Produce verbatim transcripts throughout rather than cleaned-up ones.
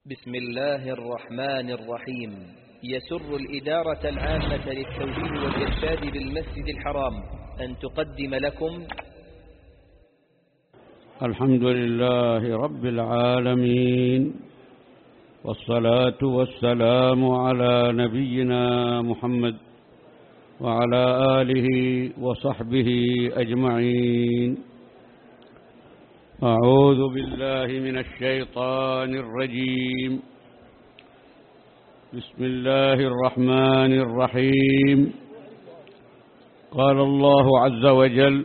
بسم الله الرحمن الرحيم. يسر الإدارة العامة للتوجيه والإرشاد بالمسجد الحرام أن تقدم لكم الحمد لله رب العالمين، والصلاة والسلام على نبينا محمد وعلى آله وصحبه أجمعين. أعوذ بالله من الشيطان الرجيم. بسم الله الرحمن الرحيم. قال الله عز وجل: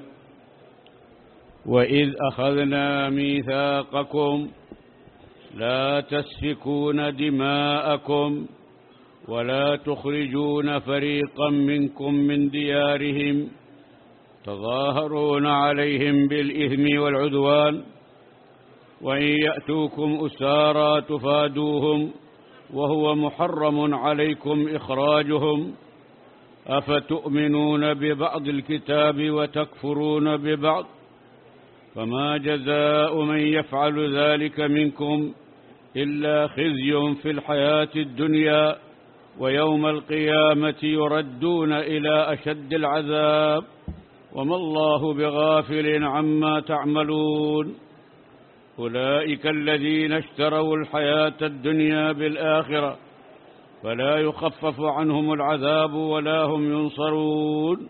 وإذ أخذنا ميثاقكم لا تسفكون دماءكم ولا تخرجون فريقا منكم من ديارهم تظاهرون عليهم بالإثم والعدوان وإن يأتوكم أسارى تفادوهم وهو محرم عليكم إخراجهم أفتؤمنون ببعض الكتاب وتكفرون ببعض فما جزاء من يفعل ذلك منكم إلا خزي في الحياة الدنيا ويوم القيامة يردون إلى أشد العذاب وما الله بغافل عما تعملون. أولئك الذين اشتروا الحياة الدنيا بالآخرة فلا يخفف عنهم العذاب ولا هم ينصرون.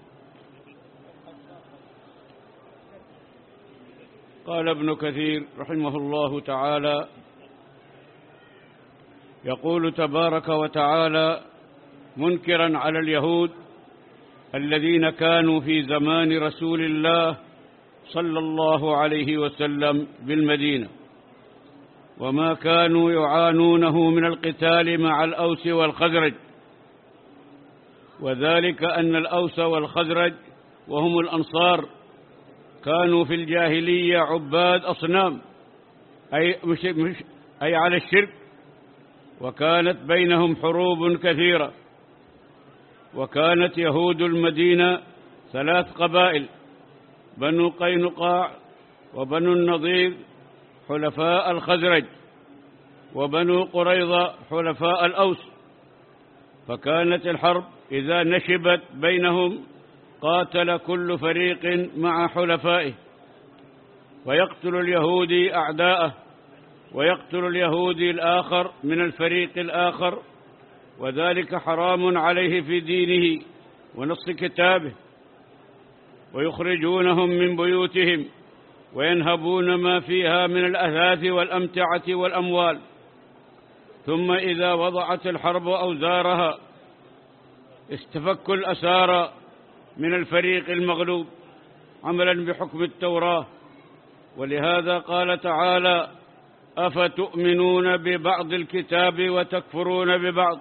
قال ابن كثير رحمه الله تعالى: يقول تبارك وتعالى منكرا على اليهود الذين كانوا في زمان رسول الله صلى الله عليه وسلم بالمدينة، وما كانوا يعانونه من القتال مع الأوس والخزرج، وذلك أن الأوس والخزرج وهم الأنصار كانوا في الجاهلية عباد أصنام، أي, مش مش أي على الشرك، وكانت بينهم حروب كثيرة. وكانت يهود المدينة ثلاث قبائل: بنو قينقاع وبنو النضير حلفاء الخزرج وبنو قريظة حلفاء الأوس. فكانت الحرب إذا نشبت بينهم قاتل كل فريق مع حلفائه، ويقتل اليهودي أعداءه ويقتل اليهودي الآخر من الفريق الآخر، وذلك حرام عليه في دينه ونص كتابه. ويخرجونهم من بيوتهم وينهبون ما فيها من الأثاث والأمتعة والأموال، ثم إذا وضعت الحرب أوزارها استفكوا الأسارى من الفريق المغلوب عملا بحكم التوراة. ولهذا قال تعالى: أفتؤمنون ببعض الكتاب وتكفرون ببعض.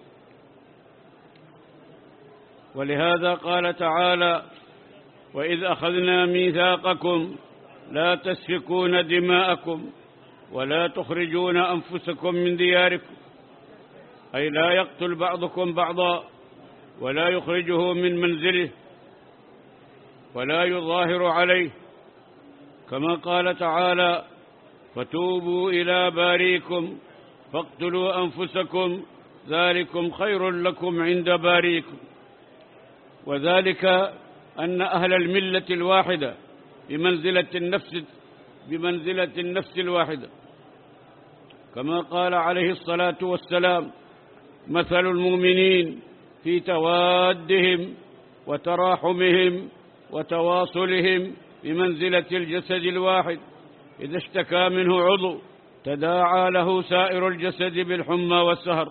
ولهذا قال تعالى: وإذ أخذنا ميثاقكم لا تسفكون دماءكم ولا تخرجون أنفسكم من دياركم، أي لا يقتل بعضكم بعضا ولا يخرجه من منزله ولا يظاهر عليه، كما قال تعالى: فتوبوا إلى باريكم فاقتلوا أنفسكم ذلكم خير لكم عند باريكم. وذلك أن أهل الملة الواحدة بمنزلة النفس بمنزلة النفس الواحدة، كما قال عليه الصلاة والسلام: مثل المؤمنين في توادهم وتراحمهم وتواصلهم بمنزلة الجسد الواحد، إذا اشتكى منه عضو تداعى له سائر الجسد بالحمى والسهر.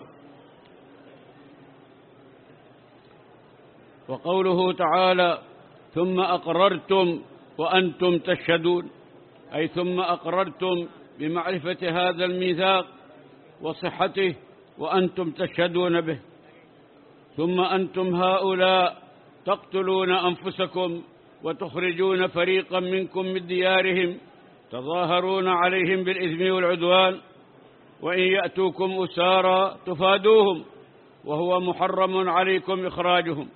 وقوله تعالى: ثم أقررتم وأنتم تشهدون، أي ثم أقررتم بمعرفة هذا الميثاق وصحته وأنتم تشهدون به. ثم أنتم هؤلاء تقتلون أنفسكم وتخرجون فريقا منكم من ديارهم تظاهرون عليهم بالإثم والعدوان وإن يأتوكم أسارى تفادوهم وهو محرم عليكم إخراجهم.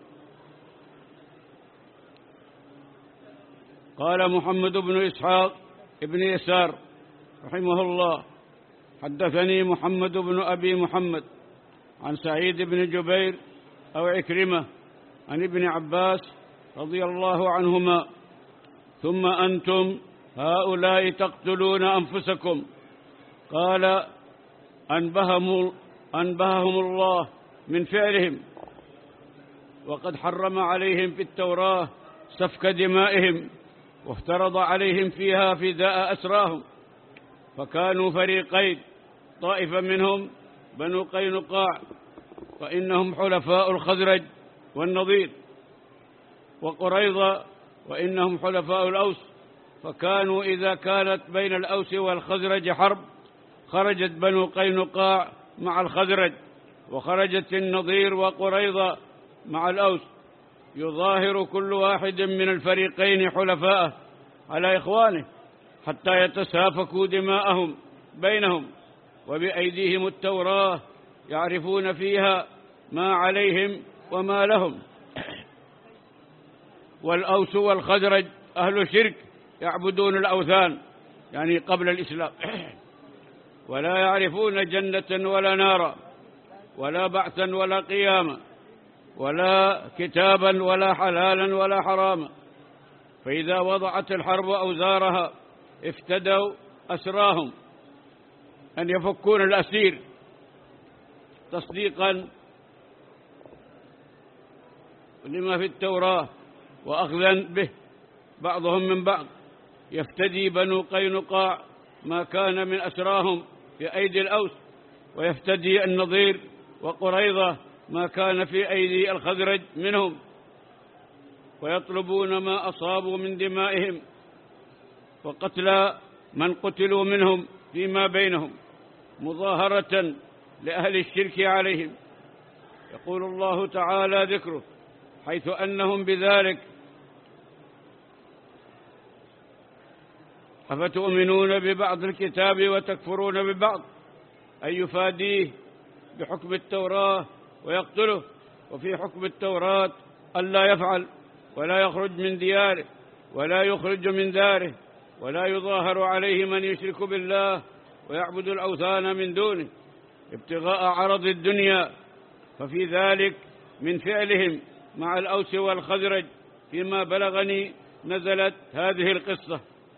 قال محمد بن إسحاق ابن يسار رحمه الله: حدثني محمد بن أبي محمد عن سعيد بن جبير أو عكرمة عن ابن عباس رضي الله عنهما: ثم أنتم هؤلاء تقتلون أنفسكم. قال: أنبههم, أنبههم الله من فعلهم، وقد حرم عليهم في التوراة سفك دمائهم، وافترض عليهم فيها فداء أسراهم، فكانوا فريقين: طائفة منهم بنو قينقاع، وإنهم حلفاء الخزرج والنضير، وقريظة، وإنهم حلفاء الأوس. فكانوا إذا كانت بين الأوس والخزرج حرب خرجت بنو قينقاع مع الخزرج، وخرجت النضير وقريظة مع الأوس، يظاهر كل واحد من الفريقين حلفاءه على إخوانه حتى يتسافكوا دماءهم بينهم، وبأيديهم التوراة يعرفون فيها ما عليهم وما لهم. والأوس والخزرج أهل شرك يعبدون الأوثان، يعني قبل الإسلام، ولا يعرفون جنة ولا نارا ولا بعثا ولا قياما ولا كتابا ولا حلالا ولا حراما. فإذا وضعت الحرب أوزارها افتدوا أسراهم، أن يفكون الأسير تصديقا لما في التوراة وأخذا به بعضهم من بعض. يفتدي بنو قينقاع ما كان من أسراهم في أيدي الأوس، ويفتدي النضير وقريظة ما كان في أيدي الخزرج منهم، ويطلبون ما أصابوا من دمائهم وقتل من قتلوا منهم فيما بينهم، مظاهرة لأهل الشرك عليهم. يقول الله تعالى ذكره حيث أنهم بذلك: أفتؤمنون ببعض الكتاب وتكفرون ببعض، أي يفاديه بحكم التوراة ويقتله، وفي حكم التوراة ألا يفعل ولا يخرج من دياره ولا يخرج من داره، ولا يظاهر عليه من يشرك بالله ويعبد الأوثان من دونه ابتغاء عرض الدنيا. ففي ذلك من فعلهم مع الأوس والخزرج فيما بلغني نزلت هذه القصة.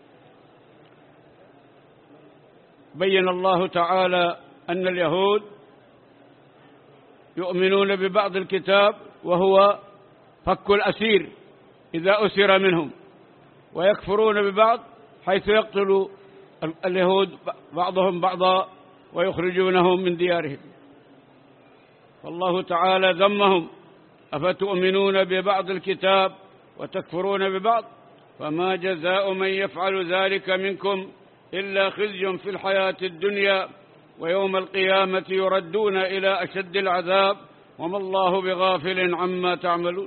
بين الله تعالى أن اليهود يؤمنون ببعض الكتاب وهو فك الأسير إذا أسر منهم، ويكفرون ببعض حيث يقتل اليهود بعضهم بعضا ويخرجونهم من ديارهم. فالله تعالى ذمهم: أفتؤمنون ببعض الكتاب وتكفرون ببعض، فما جزاء من يفعل ذلك منكم إلا خزي في الحياة الدنيا، ويوم القيامة يردون إلى أشد العذاب، وما الله بغافل عما تعملون.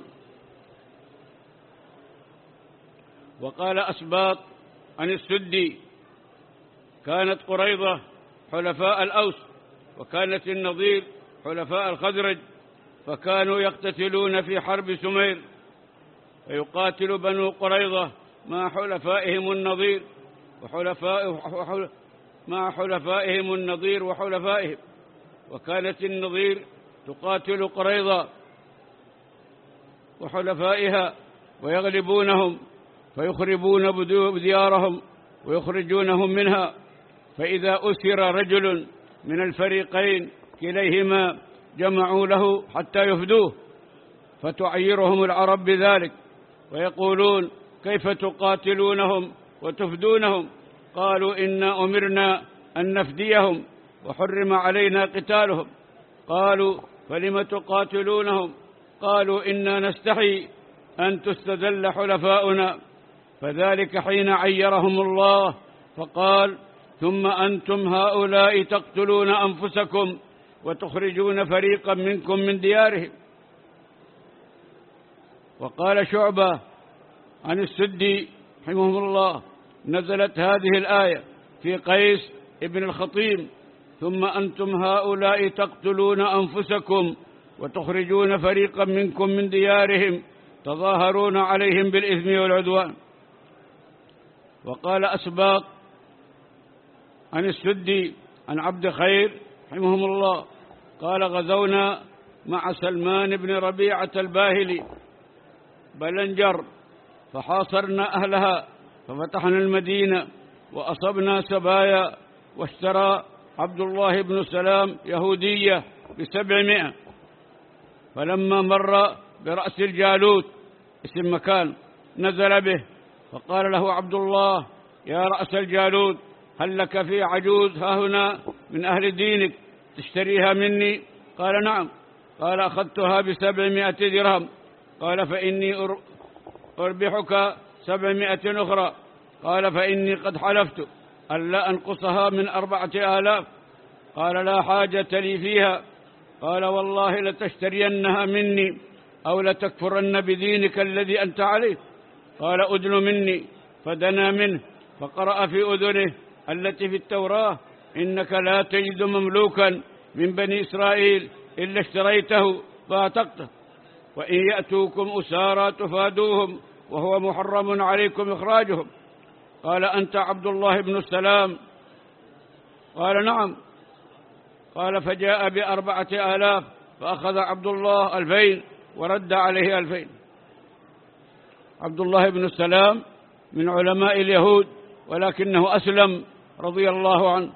وقال أسباط عن السدي: كانت قريظة حلفاء الأوس، وكانت النضير حلفاء الخزرج، فكانوا يقتتلون في حرب سمير، فيقاتل بنو قريظة مع حلفائهم النضير وحلفاء مع حلفائهم النضير وحلفائهم، وكانت النضير تقاتل قريظة وحلفائها ويغلبونهم فيخربون ديارهم ويخرجونهم منها. فإذا أسر رجل من الفريقين كليهما جمعوا له حتى يفدوه، فتعيرهم العرب بذلك ويقولون: كيف تقاتلونهم وتفدونهم؟ قالوا: إنا أمرنا أن نفديهم وحرم علينا قتالهم. قالوا: فلم تقاتلونهم؟ قالوا: إنا نستحي أن تستذل حلفاؤنا. فذلك حين عيرهم الله فقال: ثم أنتم هؤلاء تقتلون أنفسكم وتخرجون فريقا منكم من ديارهم. وقال شعبة عن السدي رحمه الله: نزلت هذه الآية في قيس ابن الخطيم: ثم أنتم هؤلاء تقتلون أنفسكم وتخرجون فريقا منكم من ديارهم تظاهرون عليهم بالإثم والعدوان. وقال أسباط عن السدي: عن عبد خير رحمهم الله قال غزونا مع سلمان بن ربيعة الباهلي بلنجر فحاصرنا أهلها ففتحنا المدينة وأصبنا سبايا، واشترى عبد الله بن سلام يهودية بسبعمائة، فلما مر برأس الجالوت اسم مكان نزل به، فقال له عبد الله يا رأس الجالوت هل لك في عجوز هاهنا من أهل دينك تشتريها مني؟ قال نعم. قال أخذتها بسبعمائة درهم. قال فإني أربحك سبعمائة أخرى. قال فإني قد حلفت ألا أنقصها من أربعة آلاف. قال لا حاجة لي فيها. قال والله لتشترينها مني أو لتكفرن بدينك الذي أنت عليه. قال أدن مني، فدنا منه فقرأ في أذنه التي في التوراة إنك لا تجد مملوكا من بني إسرائيل إلا اشتريته فأعتقته، وإن يأتوكم أسارى تفادوهم وهو محرم عليكم إخراجهم. قال أنت عبد الله بن السلام؟ قال نعم. قال فجاء بأربعة آلاف، فأخذ عبد الله ألفين ورد عليه ألفين. عبد الله بن السلام من علماء اليهود، ولكنه أسلم رضي الله عنه.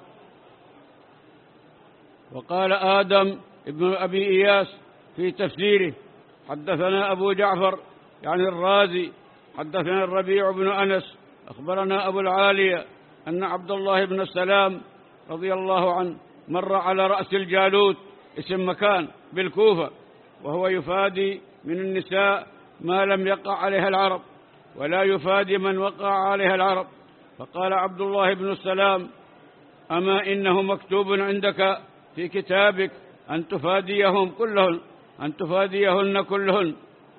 وقال آدم ابن أبي إياس في تفسيره حدثنا أبو جعفر يعني الرازي حدثنا الربيع بن أنس أخبرنا أبو العالية أن عبد الله بن السلام رضي الله عنه مر على رأس الجالوت اسم مكان بالكوفة، وهو يفادي من النساء ما لم يقع عليها العرب، ولا يفادي من وقع عليها العرب. فقال عبد الله بن السلام أما إنه مكتوب عندك في كتابك أن تفاديهم كلهن أن تفاديهن كلهن.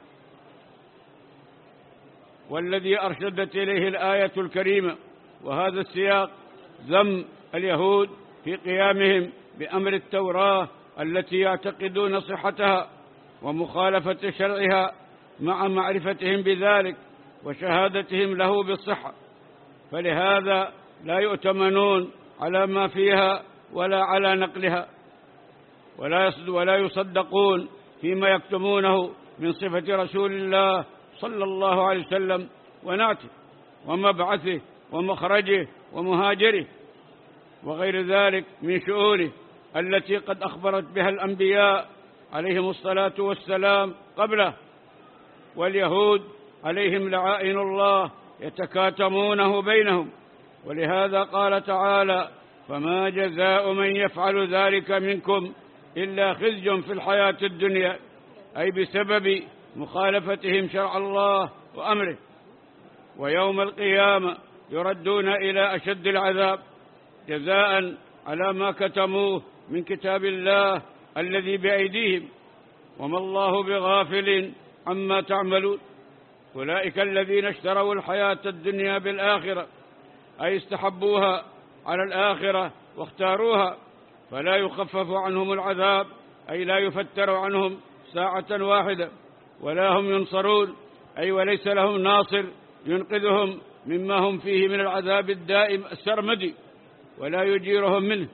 والذي أرشدت إليه الآية الكريمة وهذا السياق ذم اليهود في قيامهم بأمر التوراة التي يعتقدون صحتها ومخالفة شرعها مع معرفتهم بذلك وشهادتهم له بالصحة، فلهذا لا يؤتمنون على ما فيها ولا على نقلها، ولا يصدقون فيما يكتمونه من صفة رسول الله صلى الله عليه وسلم ونعته ومبعثه ومخرجه ومهاجره وغير ذلك من شؤونه التي قد أخبرت بها الأنبياء عليهم الصلاة والسلام قبله. واليهود عليهم لعائن الله يتكاتمونه بينهم، ولهذا قال تعالى فما جزاء من يفعل ذلك منكم إلا خزي في الحياة الدنيا، أي بسبب مخالفتهم شرع الله وأمره. ويوم القيامة يردون إلى أشد العذاب جزاء على ما كتموه من كتاب الله الذي بأيديهم، وما الله بغافل عما تعملون. أولئك الذين اشتروا الحياة الدنيا بالآخرة، أي استحبوها على الآخرة واختاروها، فلا يخفف عنهم العذاب، أي لا يفتر عنهم ساعة واحدة، ولا هم ينصرون، أي وليس لهم ناصر ينقذهم مما هم فيه من العذاب الدائم السرمدي ولا يجيرهم منه.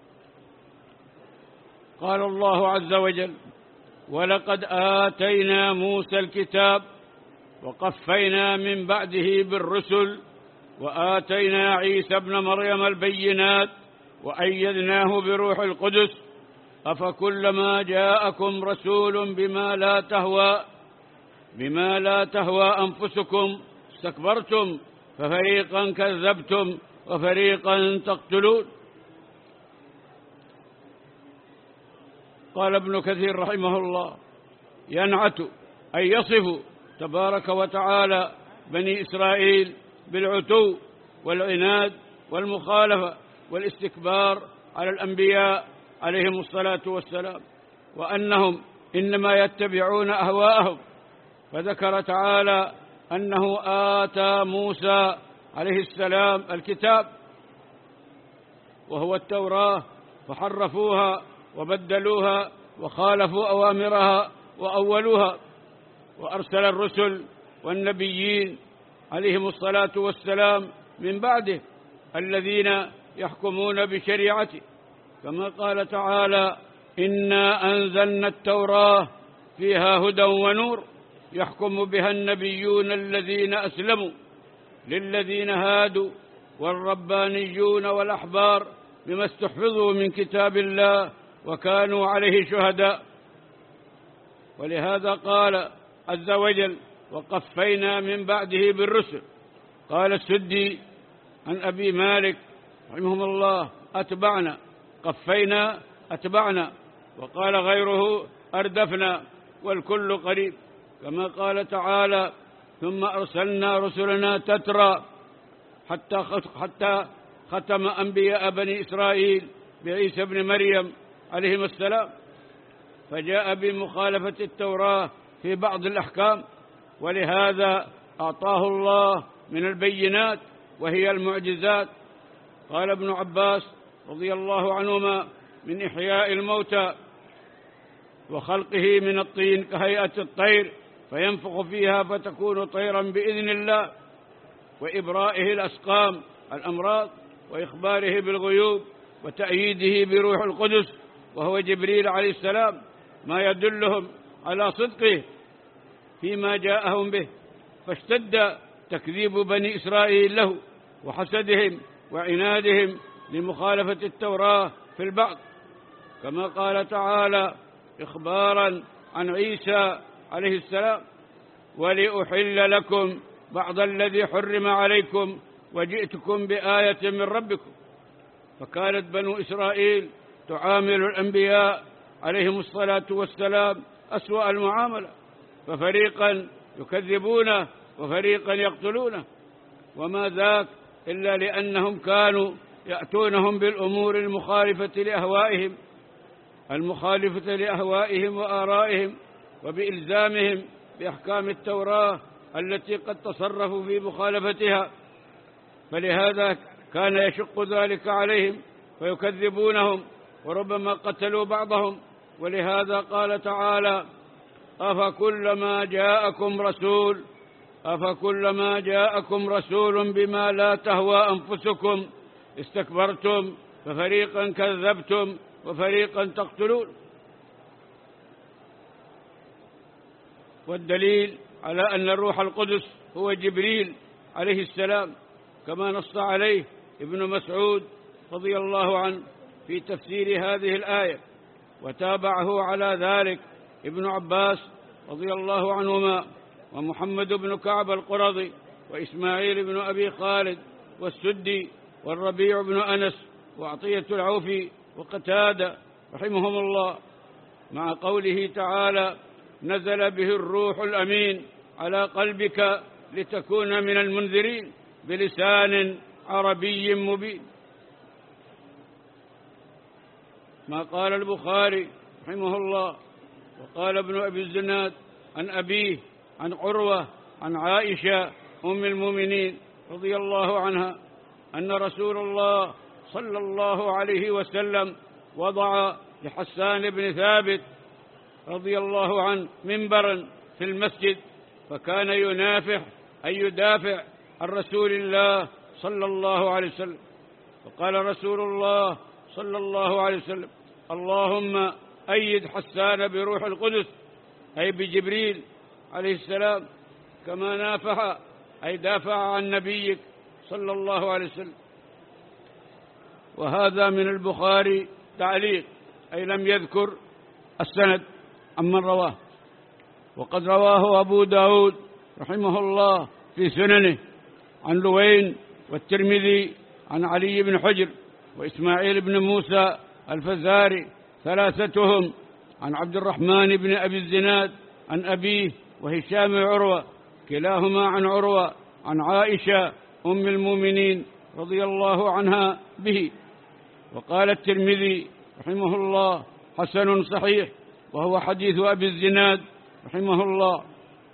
قال الله عز وجل ولقد آتينا موسى الكتاب وقفينا من بعده بالرسل وآتينا عيسى ابن مريم البينات وأيدناه بروح القدس أفكلما جاءكم رسول بما لا تهوى بما لا تهوى أنفسكم استكبرتم ففريقا كذبتم وفريقا تقتلون. قال ابن كثير رحمه الله ينعت أي يصف تبارك وتعالى بني إسرائيل بالعتو والعناد والمخالفة والاستكبار على الأنبياء عليهم الصلاة والسلام، وأنهم إنما يتبعون أهواءهم. فذكر تعالى أنه آتى موسى عليه السلام الكتاب وهو التوراة، فحرفوها وبدلوها وخالفوا أوامرها وأولوها، وأرسل الرسل والنبيين عليهم الصلاة والسلام من بعده الذين يحكمون بشريعته كما قال تعالى: إنا أنزلنا التوراة فيها هدى ونور يحكم بها النبيون الذين أسلموا للذين هادوا والربانيون والأحبار بما استحفظوا من كتاب الله وكانوا عليه شهداء. ولهذا قال عز وجل: وقفينا من بعده بالرسل. قال السدي عن أبي مالك رحمهم الله: أتبعنا. قفينا أتبعنا. وقال غيره: أردفنا، والكل قريب. كما قال تعالى: ثم أرسلنا رسلنا تترى حتى حتى ختم أنبياء بني إسرائيل بعيسى بن مريم عليهم السلام، فجاء بمخالفة التوراة في بعض الأحكام، ولهذا أعطاه الله من البينات وهي المعجزات. قال ابن عباس رضي الله عنهما: من إحياء الموتى وخلقه من الطين كهيئة الطير فينفخ فيها فتكون طيرا بإذن الله، وإبرائه الأسقام الأمراض، وإخباره بالغيوب، وتأييده بروح القدس وهو جبريل عليه السلام، ما يدلهم على صدقه فيما جاءهم به. فاشتد تكذيب بني إسرائيل له وحسدهم وعنادهم لمخالفة التوراة في البعض، كما قال تعالى إخبارا عن عيسى عليه السلام: ولأحل لكم بعض الذي حرم عليكم وجئتكم بآية من ربكم. فكانت بنو إسرائيل تعامل الأنبياء عليهم الصلاة والسلام أسوأ المعاملة، ففريقا يكذبونه وفريقا يقتلونه، وما ذاك إلا لأنهم كانوا يأتونهم بالأمور المخالفة لأهوائهم المخالفة لأهوائهم وآرائهم، وبإلزامهم بأحكام التوراة التي قد تصرفوا في مخالفتها، فلهذا كان يشق ذلك عليهم فيكذبونهم وربما قتلوا بعضهم. ولهذا قال تعالى: أفكلما جاءكم رسول أفكلما جاءكم رسول بما لا تهوى أنفسكم استكبرتم ففريقا كذبتم وفريقا تقتلون. والدليل على أن الروح القدس هو جبريل عليه السلام، كما نص عليه ابن مسعود رضي الله عنه في تفسير هذه الآية، وتابعه على ذلك ابن عباس رضي الله عنهما، ومحمد بن كعب القرظي، وإسماعيل بن أبي خالد، والسدي، والربيع بن أنس، وعطية العوفي، وقتادة رحمهم الله، مع قوله تعالى: نزل به الروح الأمين على قلبك لتكون من المنذرين بلسان عربي مبين. ما قال البخاري رحمه الله: وقال ابن أبي الزناد عن أبيه عن عروة عن عائشة أم المؤمنين رضي الله عنها أن رسول الله صلى الله عليه وسلم وضع لحسان بن ثابت رضي الله عنه منبرا في المسجد، فكان ينافح أن يدافع عن رسول الله صلى الله عليه وسلم، فقال رسول الله صلى الله عليه وسلم: اللهم أيد حسان بروح القدس، أي بجبريل عليه السلام، كما نافح أي دافع عن نبيك صلى الله عليه وسلم. وهذا من البخاري تعليق، أي لم يذكر السند عمن رواه. وقد رواه أبو داود رحمه الله في سننه عن لوين والترمذي عن علي بن حجر وإسماعيل بن موسى الفزاري ثلاثتهم عن عبد الرحمن بن أبي الزناد عن أبيه وهشام عروة كلاهما عن عروة عن عائشة أم المؤمنين رضي الله عنها به. وقال الترمذي رحمه الله: حسن صحيح، وهو حديث أبي الزناد رحمه الله.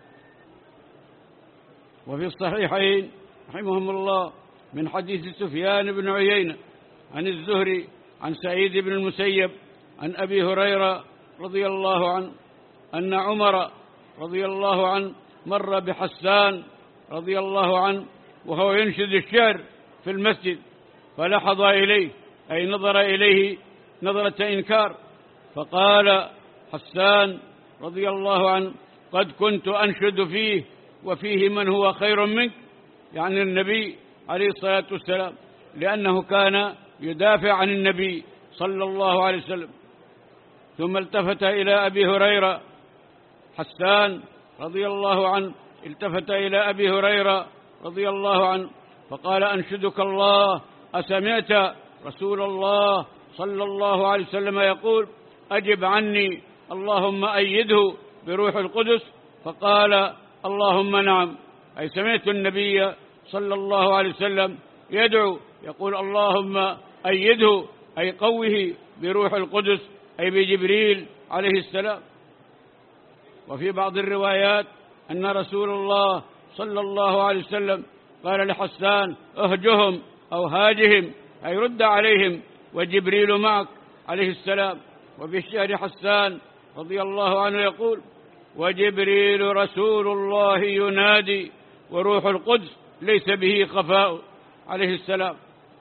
وفي الصحيحين رحمهم الله من حديث سفيان بن عيينة عن الزهري عن سعيد بن المسيب عن أبي هريرة رضي الله عنه أن عمر رضي الله عنه مر بحسان رضي الله عنه وهو ينشد الشعر في المسجد، فلحظ إليه أي نظر إليه نظرة إنكار، فقال حسان رضي الله عنه: قد كنت أنشد فيه وفيه من هو خير منك، يعني النبي عليه الصلاة والسلام، لأنه كان يدافع عن النبي صلى الله عليه وسلم. ثم التفت إلى أبي هريرة، حسان رضي الله عنه التفت إلى أبي هريرة رضي الله عنه فقال: أنشدك الله، أسمعت رسول الله صلى الله عليه وسلم يقول: أجب عني اللهم أيده بروح القدس؟ فقال: اللهم نعم، أي سمعت النبي صلى الله عليه وسلم يدعو يقول: اللهم أيده، أي قوه بروح القدس، أي بجبريل عليه السلام. وفي بعض الروايات أن رسول الله صلى الله عليه وسلم قال لحسان: اهجهم أو هاجهم، أي رد عليهم وجبريل معك عليه السلام. وفي الشعر حسان رضي الله عنه يقول: وجبريل رسول الله ينادي وروح القدس ليس به خفاء عليه السلام.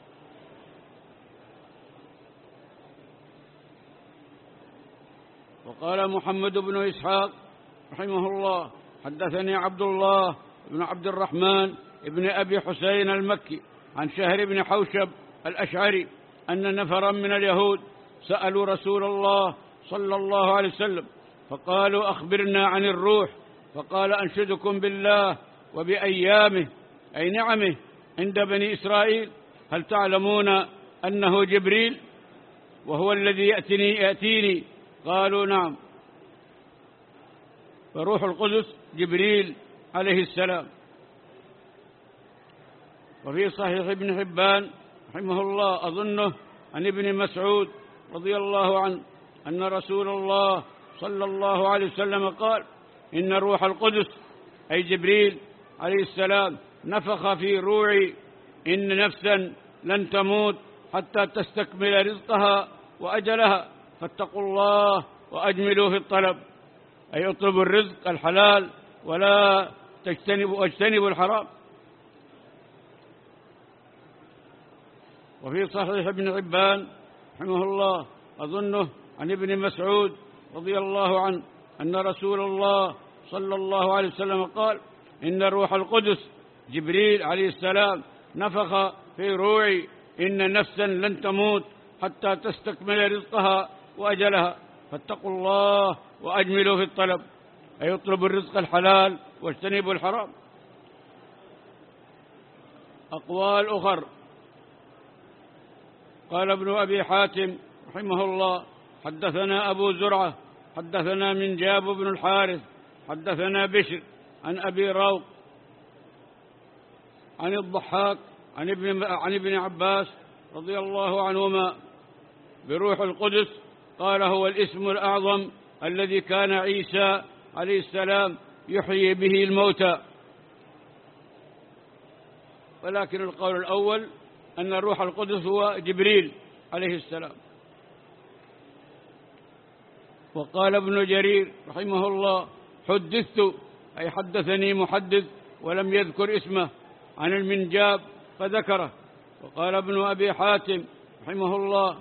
وقال محمد بن إسحاق رحمه الله: حدثني عبد الله بن عبد الرحمن ابن أبي حسين المكي عن شهر بن حوشب الأشعري أن نفرا من اليهود سألوا رسول الله صلى الله عليه وسلم فقالوا: أخبرنا عن الروح. فقال: أنشدكم بالله وبأيامه، أي نعمه عند بني إسرائيل. هل تعلمون أنه جبريل وهو الذي يأتيني, يأتيني؟ قالوا: نعم. فروح القدس جبريل عليه السلام. وفي صحيح ابن حبان رحمه الله أظنه عن ابن مسعود رضي الله عنه أن رسول الله صلى الله عليه وسلم قال: إن روح القدس، أي جبريل عليه السلام، نفخ في روعي إن نفسا لن تموت حتى تستكمل رزقها وأجلها، فاتقوا الله وأجملوا في الطلب، أي اطلبوا الرزق الحلال ولا تجتنبوا واجتنبوا الحرام. وفي صحيح ابن حبان رحمه الله أظنه عن ابن مسعود رضي الله عنه أن رسول الله صلى الله عليه وسلم قال: إن روح القدس جبريل عليه السلام نفخ في روعي إن نفسا لن تموت حتى تستكمل رزقها وأجلها، فاتقوا الله وأجملوا في الطلب، أي اطلبوا الرزق الحلال واجتنبوا الحرام. أقوال أخر: قال ابن أبي حاتم رحمه الله: حدثنا أبو زرعة حدثنا منجاب بن الحارث حدثنا بشر عن أبي روق عن الضحاك عن ابن, عن ابن عباس رضي الله عنهما بروح القدس، قال: هو الاسم الأعظم الذي كان عيسى عليه السلام يحيي به الموتى. ولكن القول الأول أن الروح القدس هو جبريل عليه السلام. وقال ابن جرير رحمه الله: حدثت، أي حدثني محدث ولم يذكر اسمه، عن المنجاب فذكره. وقال ابن أبي حاتم رحمه الله: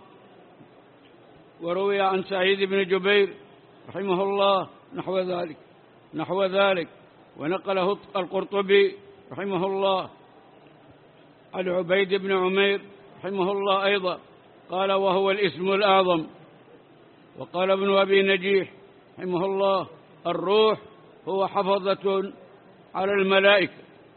وروي عن سعيد بن جبير رحمه الله نحو ذلك نحو ذلك ونقله القرطبي رحمه الله عن عبيد بن عمير رحمه الله أيضا قال: وهو الاسم الأعظم. وقال ابن أبي نجيح رحمه الله: الروح هو حفظة على الملائكة.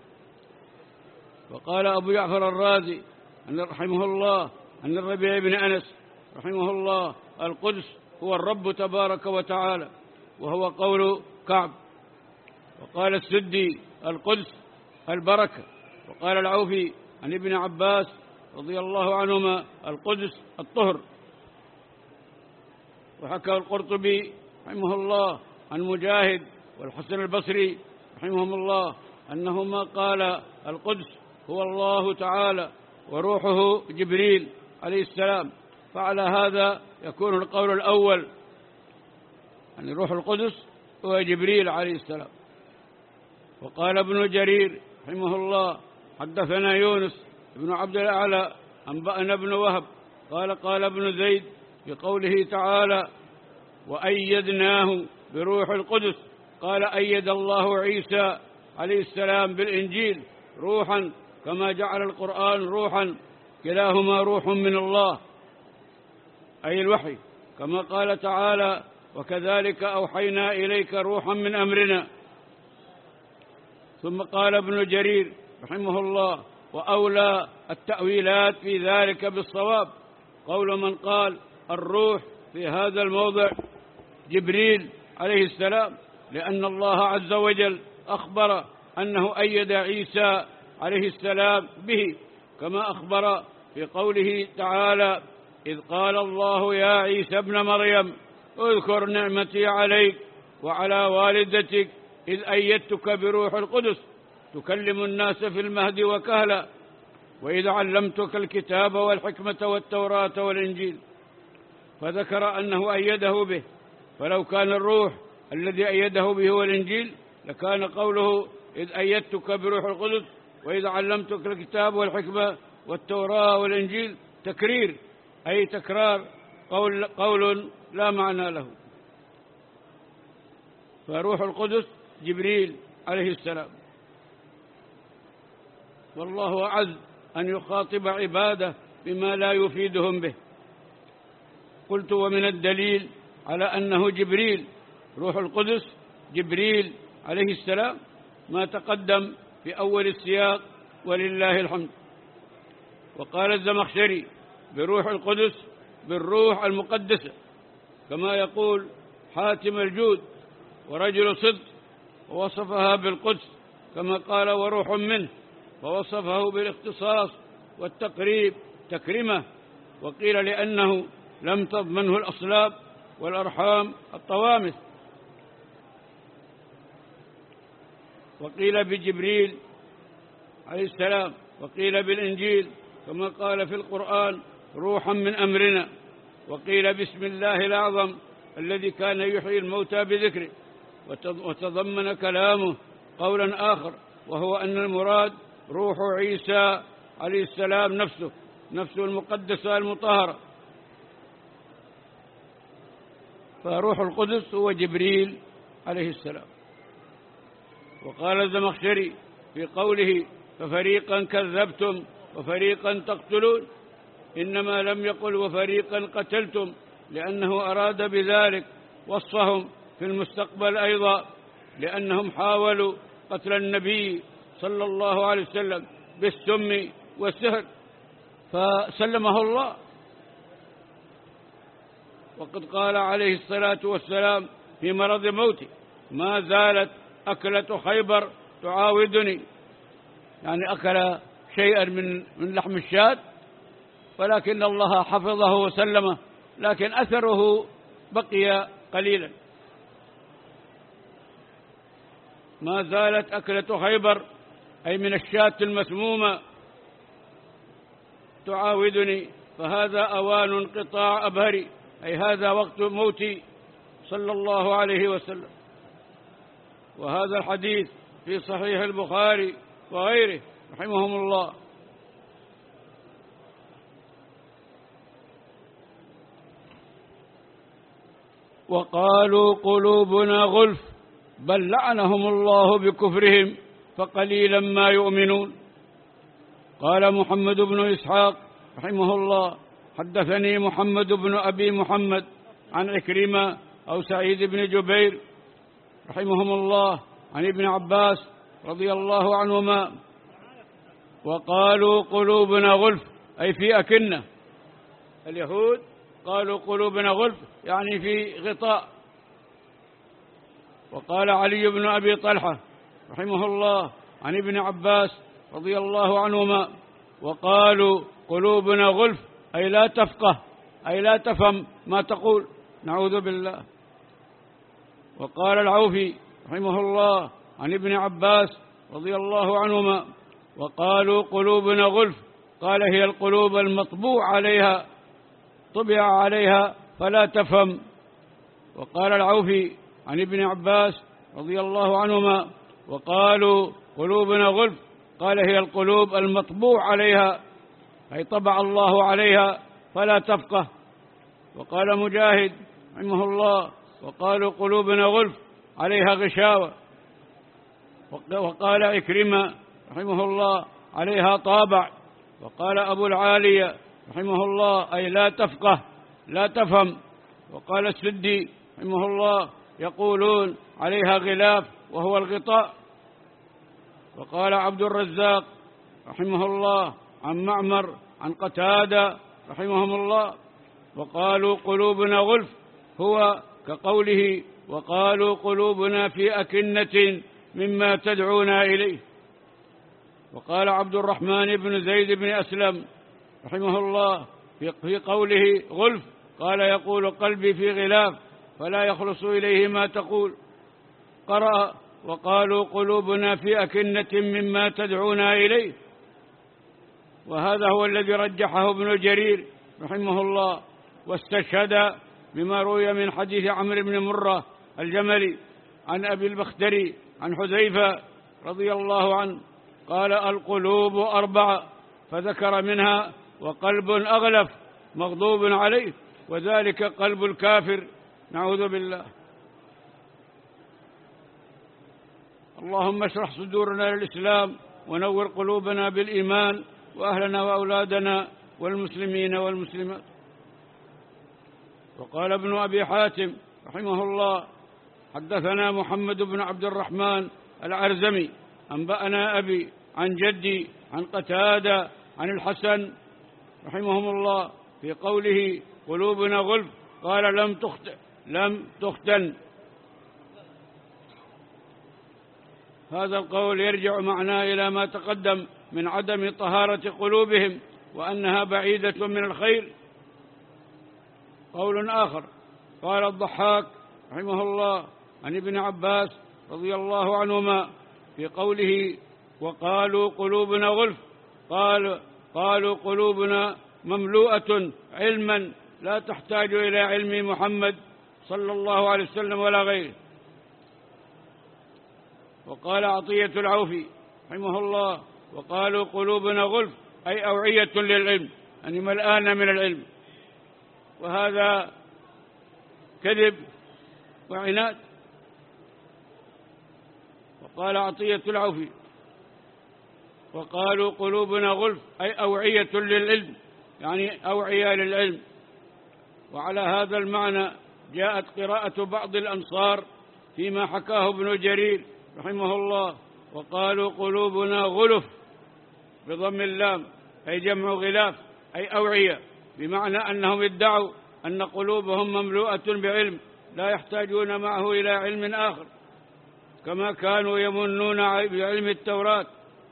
وقال أبو جعفر الرازي رحمه الله أن الربيع بن أنس رحمه الله: القدس هو الرب تبارك وتعالى، وهو قول كعب. وقال السدي: القدس البركة. وقال العوفي عن ابن عباس رضي الله عنهما: القدس الطهر. وحكى القرطبي رحمه الله عن مجاهد والحسن البصري رحمهم الله أنهما قال: القدس هو الله تعالى وروحه جبريل عليه السلام. فعلى هذا يكون القول الأول أن يعني روح القدس هو جبريل عليه السلام. وقال ابن جرير رحمه الله: حدثنا يونس بن عبد الأعلى أنبأنا ابن وهب قال: قال ابن زيد بقوله تعالى: وأيدناه بروح القدس. قال: أيد الله عيسى عليه السلام بالإنجيل روحا كما جعل القرآن روحا، كلاهما روح من الله، أي الوحي، كما قال تعالى: وكذلك أوحينا إليك روحا من أمرنا. ثم قال ابن جرير رحمه الله: وأولى التأويلات في ذلك بالصواب قول من قال الروح في هذا الموضع جبريل عليه السلام، لأن الله عز وجل أخبر أنه أيد عيسى عليه السلام به، كما أخبر في قوله تعالى: إذ قال الله يا عيسى ابن مريم اذكر نعمتي عليك وعلى والدتك إذ أيدتك بروح القدس تكلم الناس في المهد وكهلا وإذ علمتك الكتاب والحكمة والتوراة والإنجيل. فذكر أنه أيده به، فلو كان الروح الذي أيده به هو الإنجيل لكان قوله إذ أيدتك بروح القدس وإذ علمتك الكتاب والحكمة والتوراة والإنجيل تكرير، أي تكرار قول, قول لا معنى له. فروح القدس جبريل عليه السلام، والله أعز أن يخاطب عباده بما لا يفيدهم به. قلت: ومن الدليل على أنه جبريل روح القدس جبريل عليه السلام ما تقدم في أول السياق ولله الحمد. وقال الزمخشري بروح القدس بالروح المقدسة، كما يقول حاتم الجود ورجل صدق، ووصفها بالقدس كما قال وروح منه، ووصفه بالاختصاص والتقريب تكريمه. وقيل لأنه لم تضمنه الأصلاب والأرحام الطوامس. وقيل بجبريل عليه السلام، وقيل بالإنجيل كما قال في القرآن روحا من أمرنا، وقيل بسم الله الأعظم الذي كان يحيي الموتى بذكره. وتضمن كلامه قولا آخر، وهو أن المراد روح عيسى عليه السلام نفسه، نفسه المقدسة المطهرة. فروح القدس هو جبريل عليه السلام. وقال الزمخشري في قوله ففريقا كذبتم وفريقا تقتلون، إنما لم يقل وفريقا قتلتم، لأنه أراد بذلك وصفهم في المستقبل أيضا، لأنهم حاولوا قتل النبي صلى الله عليه وسلم بالسم والسحر فسلمه الله. وقد قال عليه الصلاة والسلام في مرض موته: ما زالت أكلة خيبر تعاودني، يعني أكل شيئا من من لحم الشاة، ولكن الله حفظه وسلمه، لكن أثره بقي قليلا. ما زالت أكلة خيبر أي من الشاة المسمومة تعاودني، فهذا أوان انقطاع أبهري، أي هذا وقت موتي صلى الله عليه وسلم. وهذا الحديث في صحيح البخاري وغيره رحمهم الله. وقالوا قلوبنا غلف بل لعنهم الله بكفرهم فقليلا ما يؤمنون. قال محمد بن إسحاق رحمه الله: حدثني محمد بن أبي محمد عن عكرمة أو سعيد بن جبير رحمهم الله عن ابن عباس رضي الله عنهما: وقالوا قلوبنا غلف أي في أكنة. اليهود قالوا قلوبنا غلف يعني في غطاء. وقال علي بن أبي طلحة رحمه الله عن ابن عباس رضي الله عنهما: وقالوا قلوبنا غلف أي لا تفقه، أي لا تفهم ما تقول، نعوذ بالله. وقال العوفي رحمه الله عن ابن عباس رضي الله عنهما: وقالوا قلوبنا غلف، قال هي القلوب المطبوع عليها، طبع عليها فلا تفهم. وقال العوفي عن ابن عباس رضي الله عنهما: وقالوا قلوبنا غلف، قال هي القلوب المطبوع عليها، أي طبع الله عليها فلا تفقه. وقال مجاهد رحمه الله: وقالوا قلوبنا غلف عليها غشاوة. وقال عكرمة رحمه الله: عليها طابع. وقال أبو العالية رحمه الله: أي لا تفقه لا تفهم. وقال السدي رحمه الله: يقولون عليها غلاف وهو الغطاء. وقال عبد الرزاق رحمه الله عن معمر عن قتادة رحمهم الله: وقالوا قلوبنا غلف هو كقوله: وقالوا قلوبنا في أكنة مما تدعونا إليه. وقال عبد الرحمن بن زيد بن أسلم رحمه الله في قوله غلف: قال: يقول قلبي في غلاف فلا يخلص إليه ما تقول. قرأ: وقالوا قلوبنا في أكنة مما تدعونا إليه. وهذا هو الذي رجحه ابن جرير رحمه الله، واستشهد بما روي من حديث عمرو بن مرة الجملي عن أبي البختري عن حذيفة رضي الله عنه قال: القلوب أربعة، فذكر منها: وقلب أغلف مغضوب عليه، وذلك قلب الكافر، نعوذ بالله. اللهم اشرح صدورنا للإسلام، ونور قلوبنا بالإيمان، وأهلنا وأولادنا والمسلمين والمسلمات. وقال ابن أبي حاتم رحمه الله: حدثنا محمد بن عبد الرحمن العرزمي أنبأنا أبي عن جدي عن قتادة عن الحسن رحمهم الله في قوله قلوبنا غلف، قال: لم تختن لم تختن. هذا القول يرجع معنا إلى ما تقدم من عدم طهارة قلوبهم وأنها بعيدة من الخير. قول آخر قال الضحاك رحمه الله عن ابن عباس رضي الله عنهما في قوله وقالوا قلوبنا غلف، قال قالوا قلوبنا مملوءة علما لا تحتاج إلى علم محمد صلى الله عليه وسلم ولا غيره. وقال عطية العوفي رحمه الله: وقالوا قلوبنا غلف، أي أوعية للعلم، يعني ملآن من العلم. وهذا كذب وعناد. وقال عطية العوفي: وقالوا قلوبنا غلف، أي أوعية للعلم، يعني أوعية للعلم. وعلى هذا المعنى جاءت قراءة بعض الأنصار فيما حكاه ابن جرير رحمه الله: وقالوا قلوبنا غلف بضم اللام، أي جمع غلاف، أي أوعية، بمعنى أنهم ادعوا أن قلوبهم مملوءة بعلم لا يحتاجون معه إلى علم آخر، كما كانوا يمنون بعلم التوراة.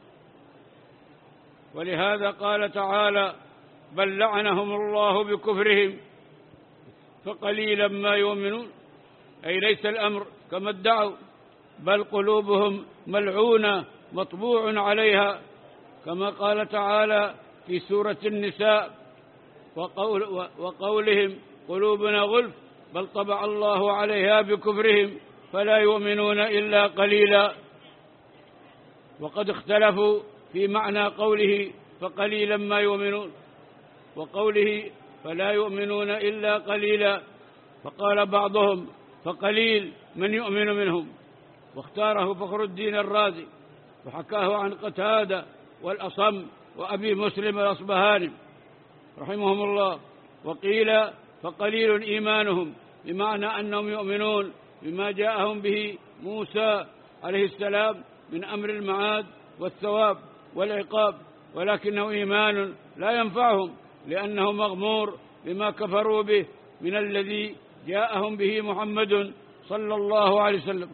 ولهذا قال تعالى: بل لعنهم الله بكفرهم فقليلا ما يؤمنون، أي ليس الأمر كما ادعوا، بل قلوبهم ملعونة مطبوع عليها، كما قال تعالى في سورة النساء: وقول وقولهم قلوبنا غلف بل طبع الله عليها بكفرهم فلا يؤمنون إلا قليلا. وقد اختلفوا في معنى قوله فقليلا ما يؤمنون وقوله فلا يؤمنون إلا قليلا، فقال بعضهم فقليل من يؤمن منهم، واختاره فخر الدين الرازي وحكاه عن قتادة والأصم وأبي مسلم الأصبهاني رحمهم الله. وقيل فقليل إيمانهم، بمعنى أنهم يؤمنون بما جاءهم به موسى عليه السلام من أمر المعاد والثواب والعقاب، ولكنه إيمان لا ينفعهم لأنه مغمور بما كفروا به من الذي جاءهم به محمد صلى الله عليه وسلم.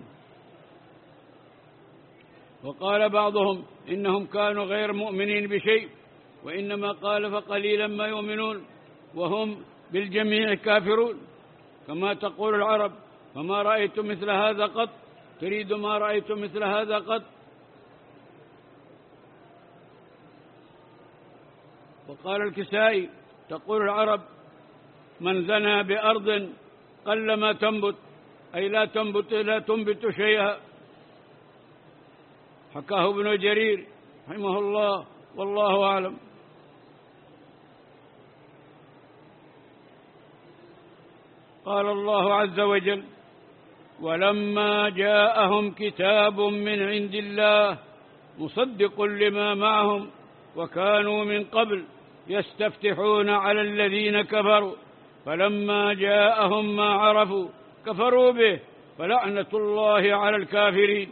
وقال بعضهم إنهم كانوا غير مؤمنين بشيء، وإنما قال فقليلا ما يؤمنون وهم بالجميع كافرون، كما تقول العرب: فما رأيت مثل هذا قط، تريد ما رأيت مثل هذا قط. وقال الكسائي: تقول العرب: من زنى بأرض قلما تنبت، أي لا تنبت لا تنبت شيئا. حكاه ابن جرير رحمه الله، والله أعلم. قال الله عز وجل: ولما جاءهم كتاب من عند الله مصدق لما معهم وكانوا من قبل يستفتحون على الذين كفروا فلما جاءهم ما عرفوا كفروا به فلعنة الله على الكافرين.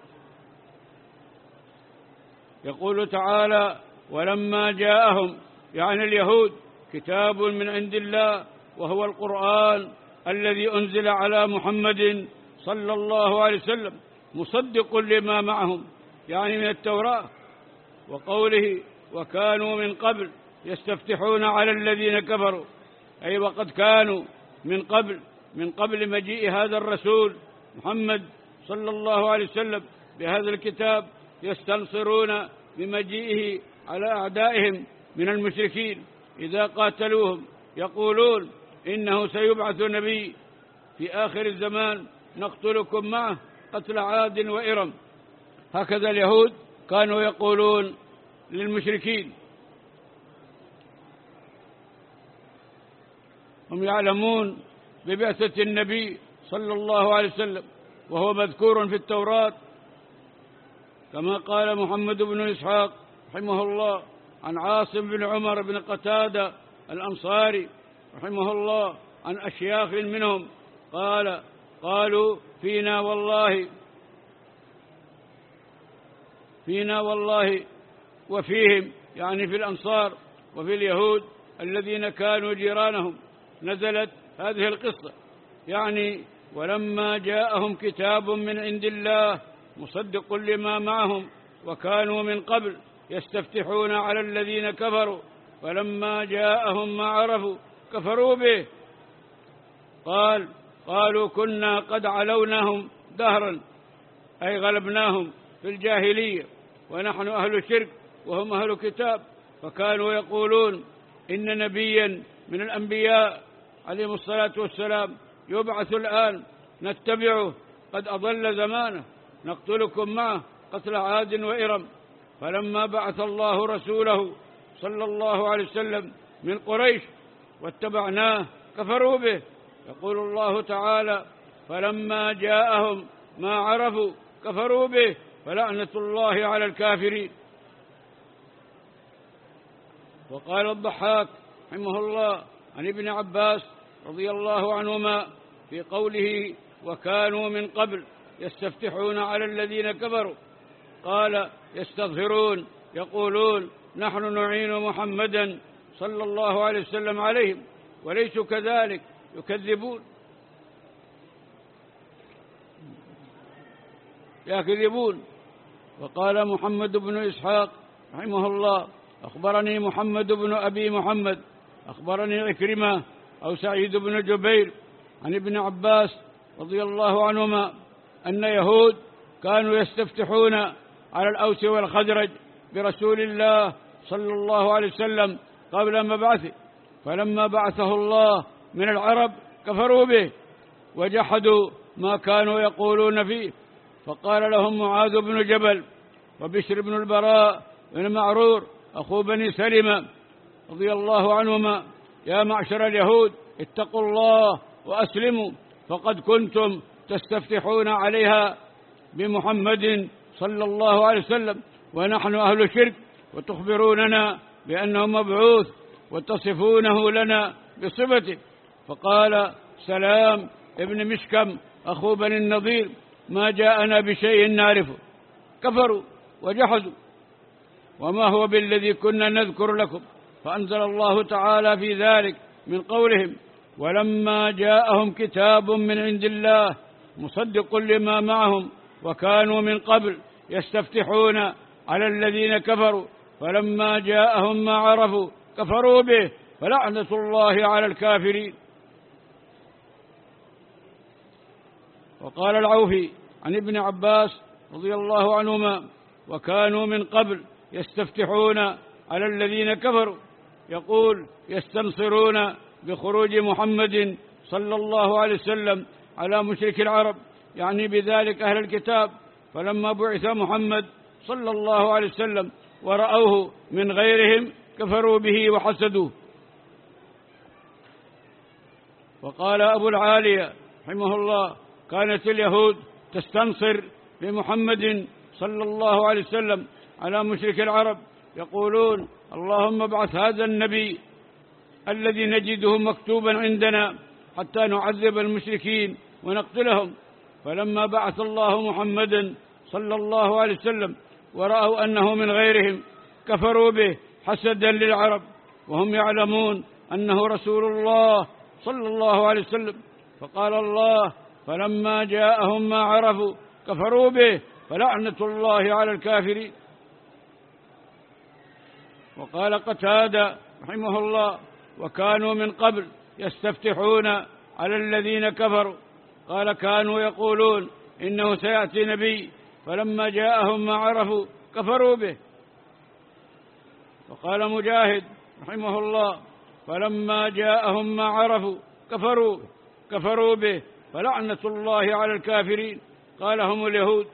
يقول تعالى: ولما جاءهم، يعني اليهود، كتاب من عند الله وهو القرآن الذي أنزل على محمد صلى الله عليه وسلم مصدق لما معهم، يعني من التوراة. وقوله: وكانوا من قبل يستفتحون على الذين كفروا، أي وقد كانوا من قبل من قبل مجيء هذا الرسول محمد صلى الله عليه وسلم بهذا الكتاب يستنصرون بمجيئه على أعدائهم من المشركين إذا قاتلوهم، يقولون: إنه سيبعث نبي في آخر الزمان نقتلكم معه قتل عاد وإرم. هكذا اليهود كانوا يقولون للمشركين. هم يعلمون ببعثة النبي صلى الله عليه وسلم وهو مذكور في التوراة، كما قال محمد بن إسحاق رحمه الله عن عاصم بن عمر بن قتادة الأنصاري رحمه الله عن أشياخ منهم قال: قالوا فينا والله فينا والله وفيهم، يعني في الأنصار وفي اليهود الذين كانوا جيرانهم، نزلت هذه القصة، يعني ولما جاءهم كتاب من عند الله مصدق لما معهم وكانوا من قبل يستفتحون على الذين كفروا فلما جاءهم ما عرفوا كفروا به. قال: قالوا كنا قد علوناهم دهرا، أي غلبناهم في الجاهلية ونحن أهل شرك وهم أهل كتاب، فكانوا يقولون إن نبيا من الأنبياء عليهم الصلاة والسلام يبعث الآن نتبعه قد أضل زمانه نقتلكم معه قتل عاد وإرم. فلما بعث الله رسوله صلى الله عليه وسلم من قريش واتبعناه كفروا به. يقول الله تعالى: فلما جاءهم ما عرفوا كفروا به فلعنة الله على الكافرين. وقال الضحاك رحمه الله عن ابن عباس رضي الله عنهما في قوله: وكانوا من قبل يستفتحون على الذين كفروا، قال: يستظهرون، يقولون: نحن نعين محمدا صلى الله عليه وسلم عليهم، وليسوا كذلك، يكذبون يكذبون. وقال محمد بن إسحاق رحمه الله: أخبرني محمد بن أبي محمد أخبرني عكرمة أو سعيد بن جبير عن ابن عباس رضي الله عنهما أن يهود كانوا يستفتحون على الأوس والخزرج برسول الله صلى الله عليه وسلم قبل مبعثه، فلما بعثه الله من العرب كفروا به وجحدوا ما كانوا يقولون فيه. فقال لهم معاذ بن جبل وبشر بن البراء بن معرور أخو بني سلمة رضي الله عنهما: يا معشر اليهود اتقوا الله وأسلموا، فقد كنتم تستفتحون عليها بمحمد صلى الله عليه وسلم ونحن أهل شرك، وتخبروننا بأنه مبعوث وتصفونه لنا بصفته. فقال سلام ابن مشكم أخو بني النضير: ما جاءنا بشيء نعرفه. كفروا وجحدوا، وما هو بالذي كنا نذكر لكم. فأنزل الله تعالى في ذلك من قولهم: ولما جاءهم كتاب من عند الله مصدق لما معهم وكانوا من قبل يستفتحون على الذين كفروا فلما جاءهم ما عرفوا كفروا به فلعنة الله على الكافرين. وقال العوفي عن ابن عباس رضي الله عنهما: وكانوا من قبل يستفتحون على الذين كفروا، يقول: يستنصرون بخروج محمد صلى الله عليه وسلم على مشرك العرب، يعني بذلك أهل الكتاب. فلما بعث محمد صلى الله عليه وسلم ورأوه من غيرهم كفروا به وحسدوه. وقال أبو العالية رحمه الله: كانت اليهود تستنصر بمحمد صلى الله عليه وسلم على مشرك العرب، يقولون: اللهم ابعث هذا النبي الذي نجده مكتوبا عندنا حتى نعذب المشركين ونقتلهم. فلما بعث الله محمدا صلى الله عليه وسلم ورأوا أنه من غيرهم كفروا به حسدا للعرب، وهم يعلمون أنه رسول الله صلى الله عليه وسلم. فقال الله: فلما جاءهم ما عرفوا كفروا به فلعنة الله على الكافرين. وقال قتادة رحمه الله: وكانوا من قبل يستفتحون على الذين كفروا. قال: كانوا يقولون إنه سيأتي نبي، فلما جاءهم ما عرفوا كفروا به. وقال مجاهد رحمه الله: فلما جاءهم ما عرفوا كفروا كفروا به فلعنة الله على الكافرين. قال: هم اليهود.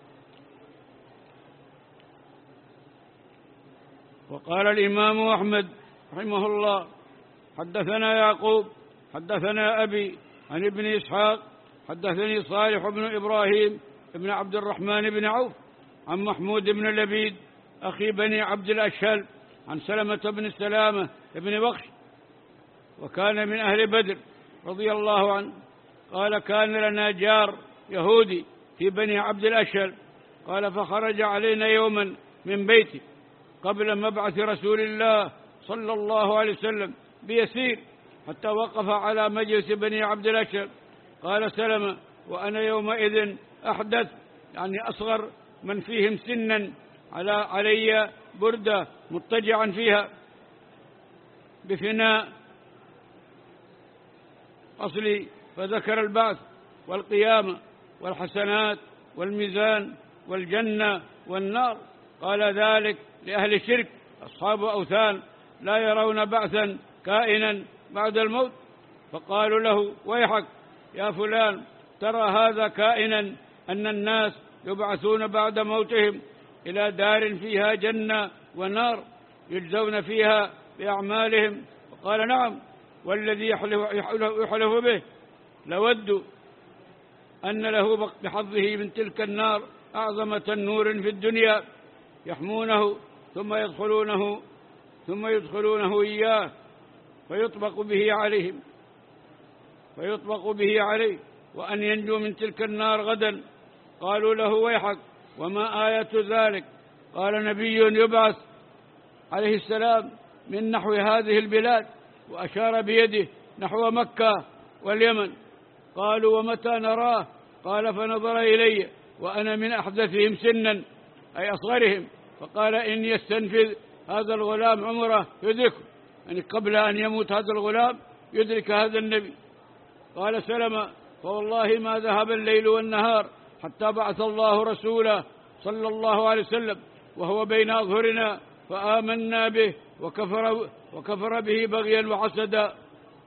وقال الإمام أحمد رحمه الله: حدثنا يعقوب حدثنا أبي عن ابن إسحاق حدثني صالح بن إبراهيم بن عبد الرحمن بن عوف عن محمود بن لبيد أخي بني عبد الأشهل عن سلمة بن سلامة بن بخش، وكان من أهل بدر رضي الله عنه. قال: كان لنا جار يهودي في بني عبد الأشهل. قال: فخرج علينا يوما من بيتي قبل مبعث رسول الله صلى الله عليه وسلم بيسير حتى وقف على مجلس بني عبد الأشهل. قال سلمة: وأنا يومئذ أحدث، يعني أصغر من فيهم سنا، على علي بردة مضطجعا فيها بفناء أصلي، فذكر البعث والقيامة والحسنات والميزان والجنة والنار. قال: ذلك لأهل الشرك أصحاب أوثان لا يرون بعثا كائنا بعد الموت. فقالوا له: ويحك يا فلان، ترى هذا كائنا أن الناس يبعثون بعد موتهم إلى دار فيها جنة ونار يجزون فيها بأعمالهم؟ فقال: نعم، والذي يحلف, يحلف به لود أن له بحظه من تلك النار أعظم تنور في الدنيا يحمونه ثم يدخلونه ثم يدخلونه إياه فيطبق به عليهم فيطبق به عليه وأن ينجو من تلك النار غدا. قالوا له: ويحك، وما آية ذلك؟ قال: نبي يبعث عليه السلام من نحو هذه البلاد، وأشار بيده نحو مكة واليمن. قالوا: ومتى نراه؟ قال: فنظر إلي وأنا من أحدثهم سنا، أي أصغرهم. فقال: إن يستنفذ هذا الغلام عمره يدركه، يعني قبل أن يموت هذا الغلام يدرك هذا النبي. قال سلمة: فوالله ما ذهب الليل والنهار حتى بعث الله رسوله صلى الله عليه وسلم وهو بين أظهرنا فآمنا به وكفر, وكفر به بغيا وحسدا.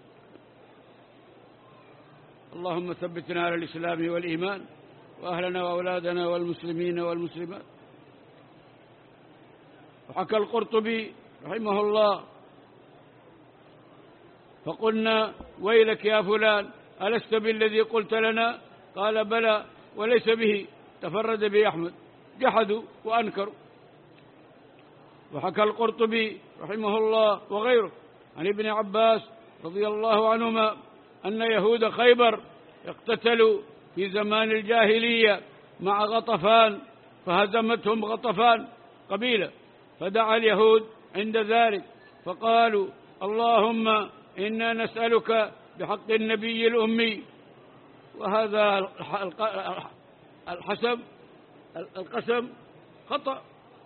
اللهم ثبتنا على الإسلام والإيمان، وأهلنا وأولادنا والمسلمين والمسلمات. وحكى القرطبي رحمه الله: فقلنا: ويلك يا فلان، ألست بالذي قلت لنا؟ قال: بلى وليس به، تفرد به أحمد، جحدوا وأنكروا. وحكى القرطبي رحمه الله وغيره عن ابن عباس رضي الله عنهما أن يهود خيبر اقتتلوا في زمان الجاهلية مع غطفان، فهزمتهم غطفان قبيلة، فدعا اليهود عند ذلك فقالوا: اللهم إنا نسألك بحق النبي الأمي. وهذا الحسب القسم خطأ.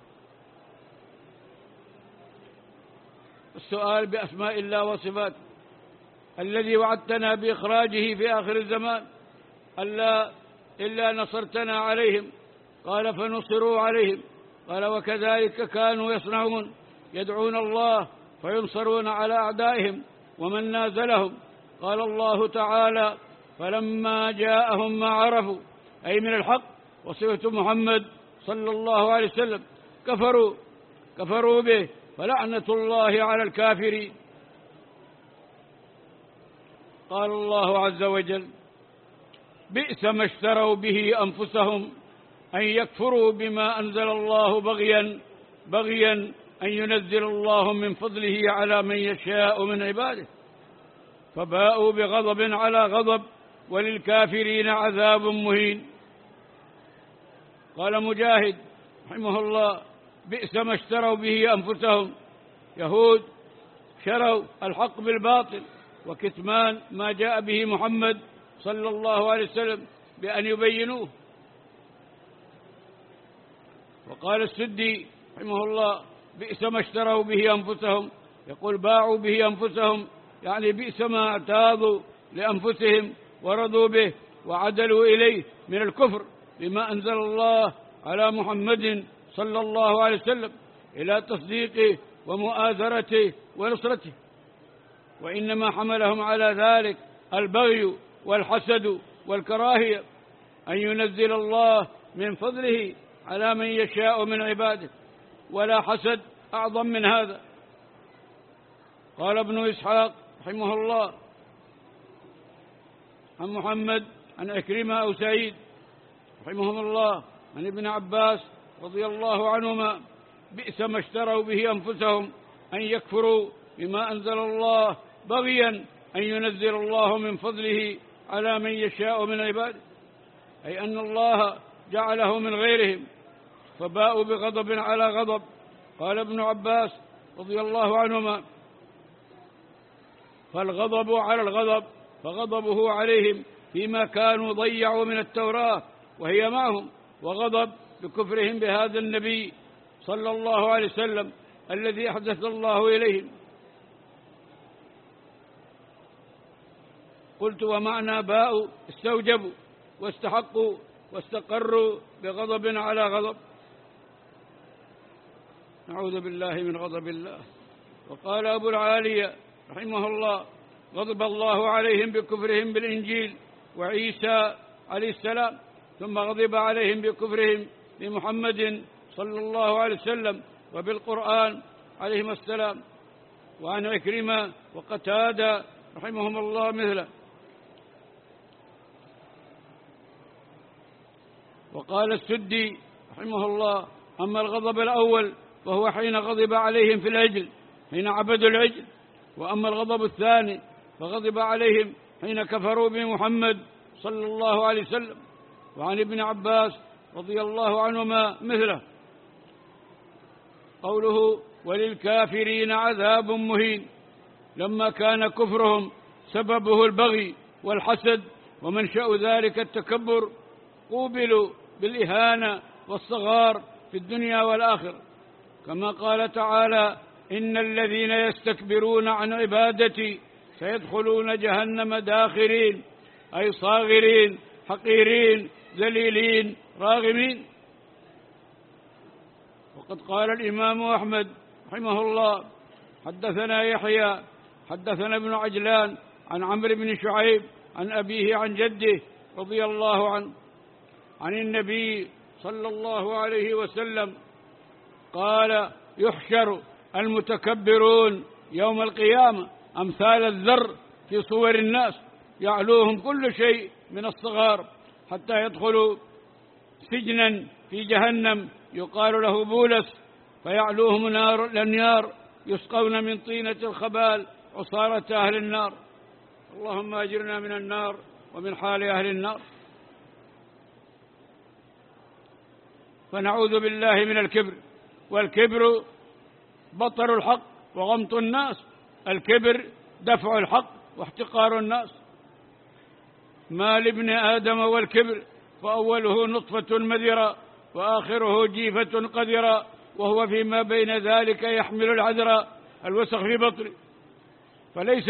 السؤال بأسماء الله وصفاته الذي وعدتنا بإخراجه في آخر الزمان ألا إلا نصرتنا عليهم. قال: فنصروا عليهم. قال: وكذلك كانوا يصنعون، يدعون الله فينصرون على أعدائهم ومن نازلهم. قال الله تعالى: فلما جاءهم ما عرفوا، أي من الحق وصفة محمد صلى الله عليه وسلم، كفروا كفروا به فلعنة الله على الكافرين. قال الله عز وجل: بئس ما اشتروا به أنفسهم أن يكفروا بما أنزل الله بغيا بغيا أن ينزل الله من فضله على من يشاء من عباده، فباءوا بغضب على غضب وللكافرين عذاب مهين. قال مجاهد رحمه الله: بئس ما اشتروا به أنفسهم. يهود شروا الحق بالباطل وكتمان ما جاء به محمد صلى الله عليه وسلم بأن يبينوه. وقال السدي رحمه الله: بئس ما اشتروا به أنفسهم، يقول باعوا به أنفسهم، يعني بئس ما اعتاضوا لأنفسهم ورضوا به وعدلوا إليه من الكفر بما أنزل الله على محمد صلى الله عليه وسلم إلى تصديقه ومؤازرته ونصرته. وإنما حملهم على ذلك البغي والحسد والكراهية أن ينزل الله من فضله على من يشاء من عباده، ولا حسد أعظم من هذا. قال ابن إسحاق رحمه الله عن محمد عن عكرمة أو سعيد رحمهم الله عن ابن عباس رضي الله عنهما: بئس ما اشتروا به أنفسهم أن يكفروا بما أنزل الله بغيا أن ينزل الله من فضله على من يشاء من عباده، أي أن الله جعله من غيرهم فباءوا بغضب على غضب. قال ابن عباس رضي الله عنهما: فالغضب على الغضب، فغضبه عليهم فيما كانوا ضيعوا من التوراة وهي معهم، وغضب بكفرهم بهذا النبي صلى الله عليه وسلم الذي أحدث الله إليهم. قلت: ومعنى باءوا استوجبوا واستحقوا واستقروا بغضب على غضب. نعوذ بالله من غضب الله. وقال أبو العالية رحمه الله: غضب الله عليهم بكفرهم بالإنجيل وعيسى عليه السلام، ثم غضب عليهم بكفرهم بمحمد صلى الله عليه وسلم وبالقرآن عليهم السلام. وعن عكرمة وقتادة رحمهم الله مثله. وقال السدي رحمه الله: أما الغضب الأول فهو حين غضب عليهم في العجل، حين عبدوا العجل. وأما الغضب الثاني فغضب عليهم حين كفروا بمحمد صلى الله عليه وسلم. وعن ابن عباس رضي الله عنهما مثله قوله: وللكافرين عذاب مهين، لما كان كفرهم سببه البغي والحسد ومنشأ ذلك التكبر، قوبلوا بالإهانة والصغار في الدنيا والآخرة، كما قال تعالى: إن الذين يستكبرون عن عبادتي سيدخلون جهنم داخرين، أي صاغرين حقيرين ذليلين راغمين. وقد قال الإمام أحمد رحمه الله: حدثنا يحيى حدثنا ابن عجلان عن عمرو بن شعيب عن أبيه عن جده رضي الله عنه عن النبي صلى الله عليه وسلم قال: يحشر المتكبرون يوم القيامة أمثال الذر في صور الناس، يعلوهم كل شيء من الصغار حتى يدخلوا سجنا في جهنم يقال له بولس، فيعلوهم نار الأنيار يسقون من طينة الخبال عصارة أهل النار. اللهم أجرنا من النار ومن حال أهل النار. فنعوذ بالله من الكبر، والكبر بطر الحق وغمط الناس. الكبر دفع الحق واحتقار الناس. ما لابن آدم والكبر، فأوله نطفة مذرة وآخره جيفة قذرة، وهو فيما بين ذلك يحمل العذر الوسخ في بطنه. فليس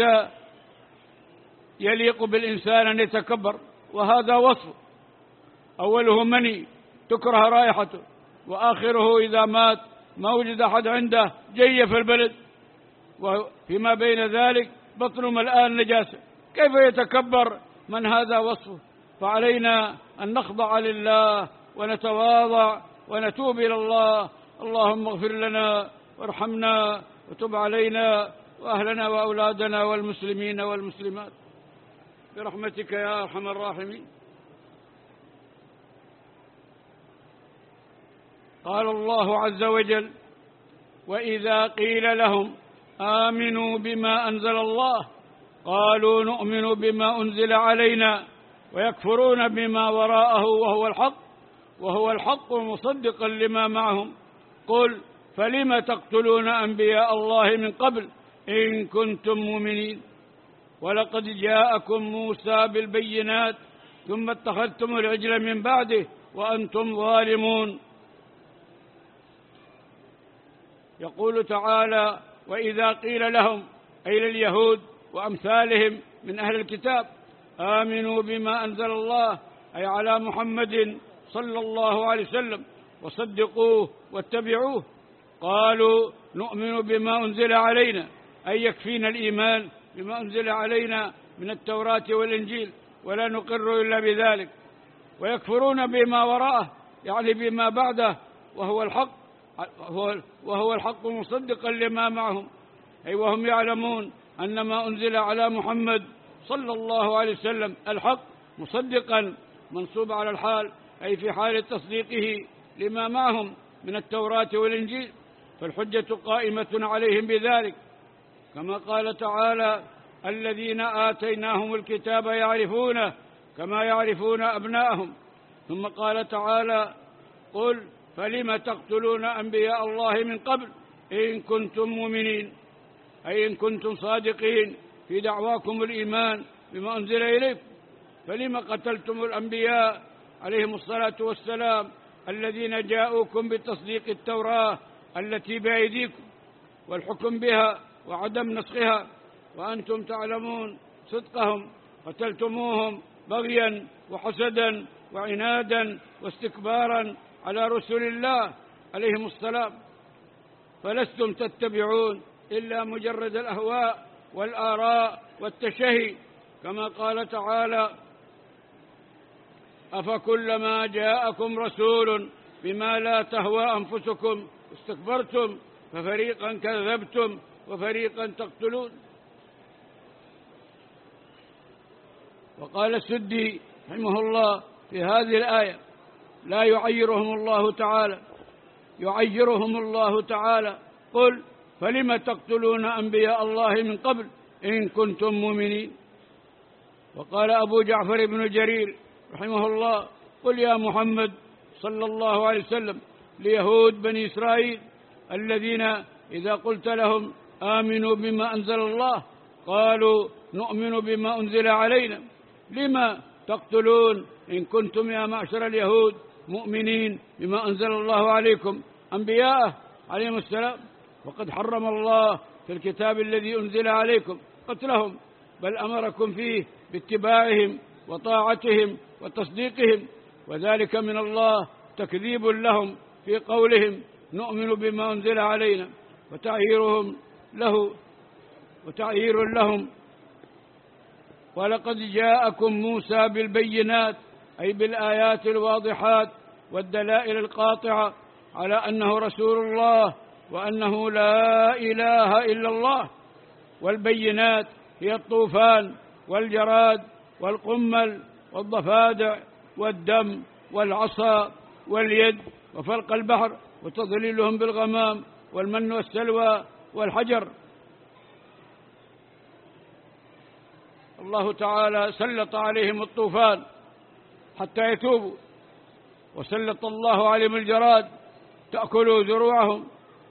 يليق بالإنسان أن يتكبر، وهذا وصف. أوله مني تكره رائحته، وآخره إذا مات ما وجد أحد عنده جي في البلد، وفيما بين ذلك بطن ملآن نجاسة. كيف يتكبر من هذا وصفه؟ فعلينا أن نخضع لله ونتواضع ونتوب إلى الله. اللهم اغفر لنا وارحمنا وتب علينا وأهلنا وأولادنا والمسلمين والمسلمات. برحمتك يا أرحم الراحمين. قال الله عز وجل: وإذا قيل لهم آمنوا بما أنزل الله قالوا نؤمن بما أنزل علينا ويكفرون بما وراءه وهو الحق وهو الحق مصدقا لما معهم قل فلم تقتلون أنبياء الله من قبل إن كنتم مؤمنين ولقد جاءكم موسى بالبينات ثم اتخذتم العجل من بعده وأنتم ظالمون. يقول تعالى: وإذا قيل لهم، أي لليهود وأمثالهم من أهل الكتاب، آمنوا بما أنزل الله، أي على محمد صلى الله عليه وسلم، وصدقوه واتبعوه، قالوا نؤمن بما أنزل علينا، أي يكفينا الإيمان بما أنزل علينا من التوراة والإنجيل ولا نقر إلا بذلك، ويكفرون بما وراءه، يعني بما بعده، وهو الحق وهو الحق مصدقا لما معهم، أي وهم يعلمون أن ما أنزل على محمد صلى الله عليه وسلم الحق مصدقا، منصوب على الحال، أي في حال تصديقه لما معهم من التوراة والإنجيل، فالحجة قائمة عليهم بذلك، كما قال تعالى: الذين آتيناهم الكتاب يعرفونه كما يعرفون أبناءهم. ثم قال تعالى: قل فلم تقتلون أنبياء الله من قبل إن كنتم مؤمنين، أي إن كنتم صادقين في دعواكم الإيمان بما أنزل إليكم، فلم قتلتم الأنبياء عليهم الصلاة والسلام الذين جاءوكم بتصديق التوراة التي بأيديكم والحكم بها وعدم نسخها، وأنتم تعلمون صدقهم، قتلتموهم بغيا وحسدا وعنادا واستكبارا على رسل الله عليهم السلام، فلستم تتبعون إلا مجرد الأهواء والآراء والتشهي، كما قال تعالى: أفكلما جاءكم رسول بما لا تهوى أنفسكم استكبرتم ففريقا كذبتم وفريقا تقتلون. وقال السدي رحمه الله في هذه الآية: لا يعيرهم الله تعالى يعيرهم الله تعالى قل فلم تقتلون أنبياء الله من قبل إن كنتم مؤمنين. وقال أبو جعفر بن جرير رحمه الله: قل يا محمد صلى الله عليه وسلم ليهود بني إسرائيل الذين إذا قلت لهم آمنوا بما أنزل الله قالوا نؤمن بما أنزل علينا لما تقتلون إن كنتم يا معشر اليهود مؤمنين بما أنزل الله عليكم أنبياءه عليهم السلام، وقد حرم الله في الكتاب الذي أنزل عليكم قتلهم، بل أمركم فيه باتباعهم وطاعتهم وتصديقهم، وذلك من الله تكذيب لهم في قولهم نؤمن بما أنزل علينا، وتعييرهم له وتعيير لهم. ولقد جاءكم موسى بالبينات، أي بالآيات الواضحات والدلائل القاطعة على أنه رسول الله وأنه لا إله إلا الله. والبينات هي الطوفان والجراد والقمل والضفادع والدم والعصا واليد وفلق البحر وتضليلهم بالغمام والمن والسلوى والحجر. الله تعالى سلط عليهم الطوفان حتى يتوبوا، وسلط الله عليهم الجراد تأكل ذروعهم،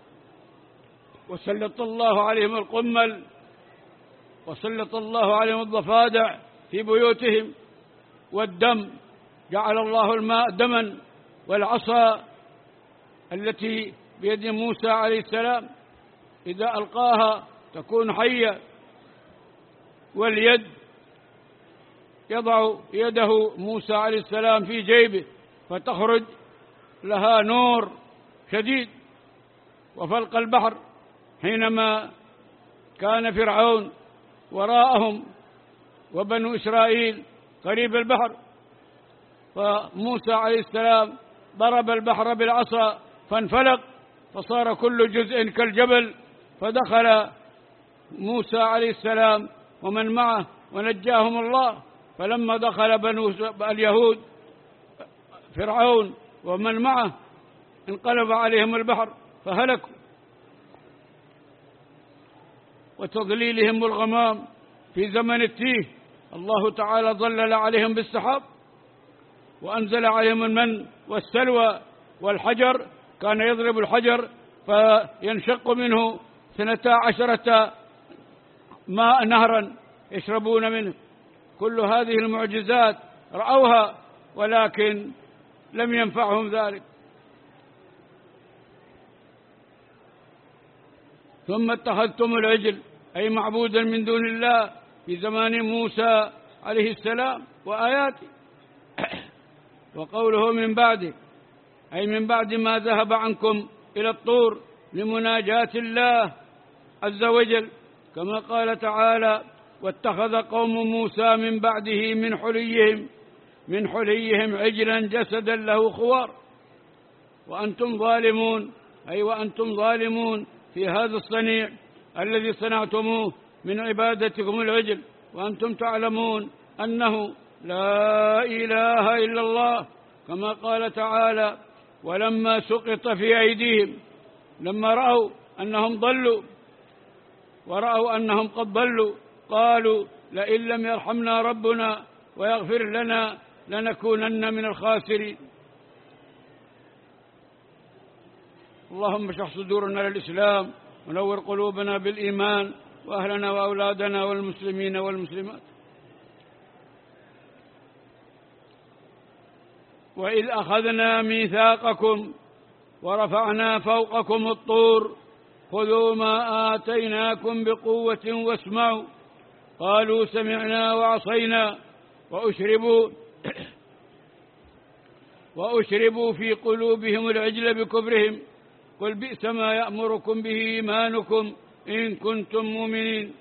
وسلط الله عليهم القمل، وسلط الله عليهم الضفادع في بيوتهم، والدم جعل الله الماء دما، والعصا التي بيد موسى عليه السلام إذا ألقاها تكون حية، واليد يضع يده موسى عليه السلام في جيبه فتخرج لها نور شديد. وفلق البحر حينما كان فرعون وراءهم وبنو إسرائيل قريب البحر، فموسى عليه السلام ضرب البحر بالعصا فانفلق فصار كل جزء كالجبل، فدخل موسى عليه السلام ومن معه ونجاهم الله فلما دخل بنو اليهود فرعون ومن معه انقلب عليهم البحر فهلكوا، وتضليلهم الغمام في زمن التيه الله تعالى ظلل عليهم بالسحاب وأنزل عليهم المن والسلوى والحجر، كان يضرب الحجر فينشق منه اثنتا عشرة ماء نهرا يشربون منه. كل هذه المعجزات رأوها ولكن لم ينفعهم ذلك. ثم اتخذتم العجل أي معبودا من دون الله في زمان موسى عليه السلام وآياته. وقوله من بعده أي من بعد ما ذهب عنكم إلى الطور لمناجاة الله عز وجل، كما قال تعالى واتخذ قوم موسى من بعده من حليهم من حليهم عجلا جسدا له خوار وأنتم ظالمون أي وأنتم ظالمون في هذا الصنيع الذي صنعتموه من عبادتكم العجل، وأنتم تعلمون أنه لا إله إلا الله، كما قال تعالى ولما سقط في أيديهم، لما رأوا أنهم ضلوا ورأوا أنهم قد ضلوا قالوا لئن لم يرحمنا ربنا ويغفر لنا لنكونن من الخاسرين. اللهم اشرح صدورنا للإسلام ونور قلوبنا بالإيمان وأهلنا وأولادنا والمسلمين والمسلمات. وإذ أخذنا ميثاقكم ورفعنا فوقكم الطور خذوا ما آتيناكم بقوة واسمعوا قالوا سمعنا وعصينا وأشربوا وأشربوا في قلوبهم العجل بكفرهم قل بئس ما يأمركم به إيمانكم إن كنتم مؤمنين.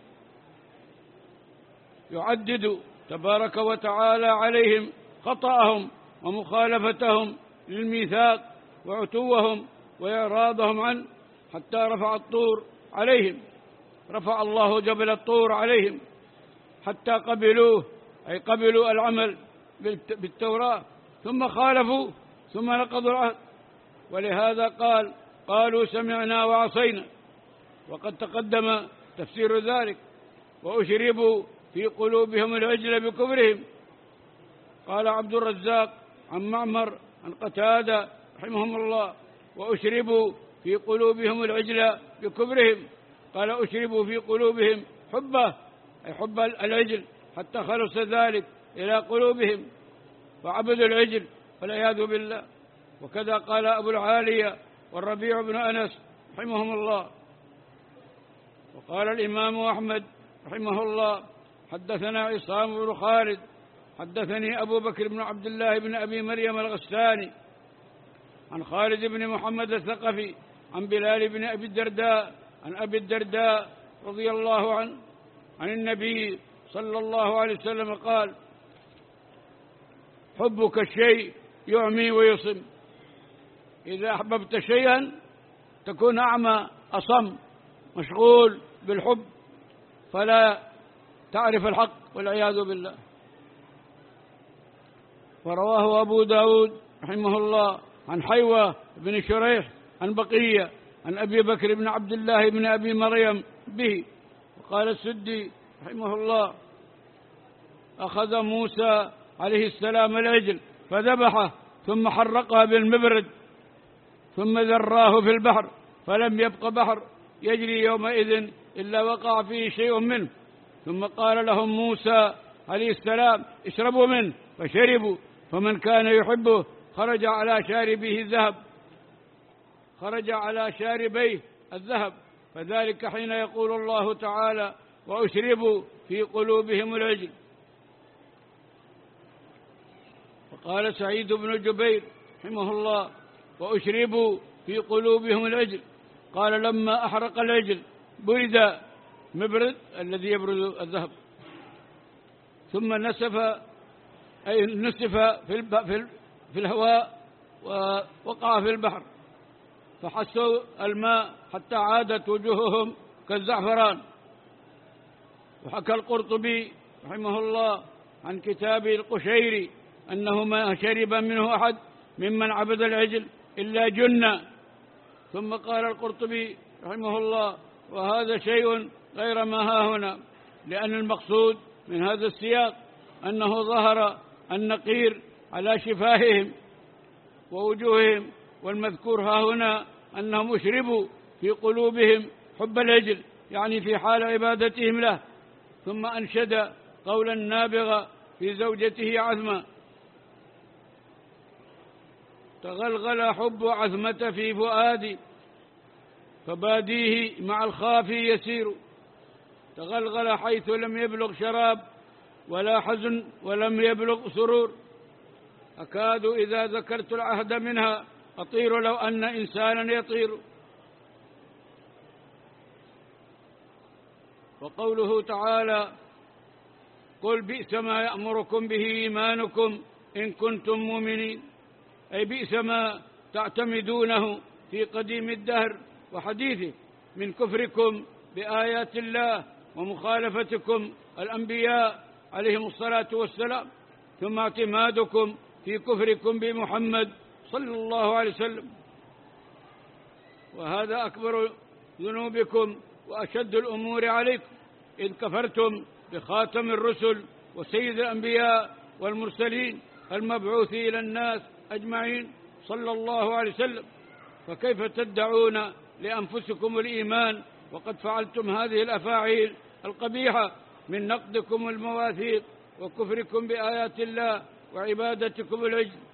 يعدد تبارك وتعالى عليهم خطأهم ومخالفتهم للميثاق وعتوهم وإعراضهم عنه حتى رفع الطور عليهم، رفع الله جبل الطور عليهم حتى قبلوه أي قبلوا العمل بالتوراة ثم خالفوا ثم نقضوا العهد. ولهذا قال قالوا سمعنا وعصينا، وقد تقدم تفسير ذلك. وأشربوا في قلوبهم العجل بكفرهم. قال عبد الرزاق عن معمر عن قتادة رحمهم الله وأشربوا في قلوبهم العجل بكفرهم، قال أشربوا في قلوبهم حبه أي حب العجل حتى خلص ذلك إلى قلوبهم فعبدوا العجل والعياذ بالله. وكذا قال أبو العالية والربيع بن أنس رحمهم الله. وقال الإمام أحمد رحمه الله حدثنا عصام بن خالد حدثني أبو بكر بن عبد الله بن أبي مريم الغساني عن خالد بن محمد الثقفي عن بلال بن أبي الدرداء عن أبي الدرداء رضي الله عنه عن النبي صلى الله عليه وسلم قال حبك الشيء يعمي ويصم، إذا أحببت شيئا تكون أعمى أصم مشغول بالحب فلا تعرف الحق والعياذ بالله. ورواه أبو داود رحمه الله عن حيوة بن شريح عن بقية عن أبي بكر بن عبد الله بن أبي مريم به. وقال السدي رحمه الله أخذ موسى عليه السلام العجل فذبحه ثم حرقها بالمبرد ثم ذراه في البحر فلم يبق بحر يجري يومئذ إلا وقع فيه شيء منه، ثم قال لهم موسى عليه السلام اشربوا منه فشربوا، فمن كان يحبه خرج على شاربه الذهب خرج على شاربيه الذهب، فذلك حين يقول الله تعالى وأشربوا في قلوبهم العجل. وقال سعيد بن جبير رحمه الله وأشربوا في قلوبهم العجل، قال لما أحرق العجل برد مبرد الذي يبرد الذهب ثم نسف أي نسف في في الهواء ووقع في البحر فحسوا الماء حتى عادت وجوههم كالزعفران. وحكى القرطبي رحمه الله عن كتاب القشيري أنه ما شرب منه أحد ممن عبد العجل إلا جن. ثم قال القرطبي رحمه الله: وهذا شيء غير ما ها هنا، لأن المقصود من هذا السياق أنه ظهر النقير على شفاههم ووجوههم، والمذكور ها هنا أنهم أشربوا في قلوبهم حب العجل، يعني في حال عبادتهم له. ثم أنشد قولا نابغا في زوجته عزمة: تغلغل حب عزمة في فؤادي فباديه مع الخافي يسير. تغلغل حيث لم يبلغ شراب ولا حزن ولم يبلغ سرور. أكاد إذا ذكرت العهد منها أطير لو أن إنسانا يطير. وقوله تعالى: قل بئس ما يأمركم به إيمانكم إن كنتم مؤمنين، أي بئس ما تعتمدونه في قديم الدهر وحديثه من كفركم بآيات الله ومخالفتكم الأنبياء عليهم الصلاة والسلام، ثم اعتمادكم في كفركم بمحمد صلى الله عليه وسلم. وهذا أكبر ذنوبكم وأشد الأمور عليكم، إذ كفرتم بخاتم الرسل وسيد الأنبياء والمرسلين المبعوث إلى الناس أجمعين صلى الله عليه وسلم. فكيف تدعون لأنفسكم الإيمان وقد فعلتم هذه الأفاعيل القبيحة من نقدكم المواثيق وكفركم بآيات الله وعبادتكم العجل؟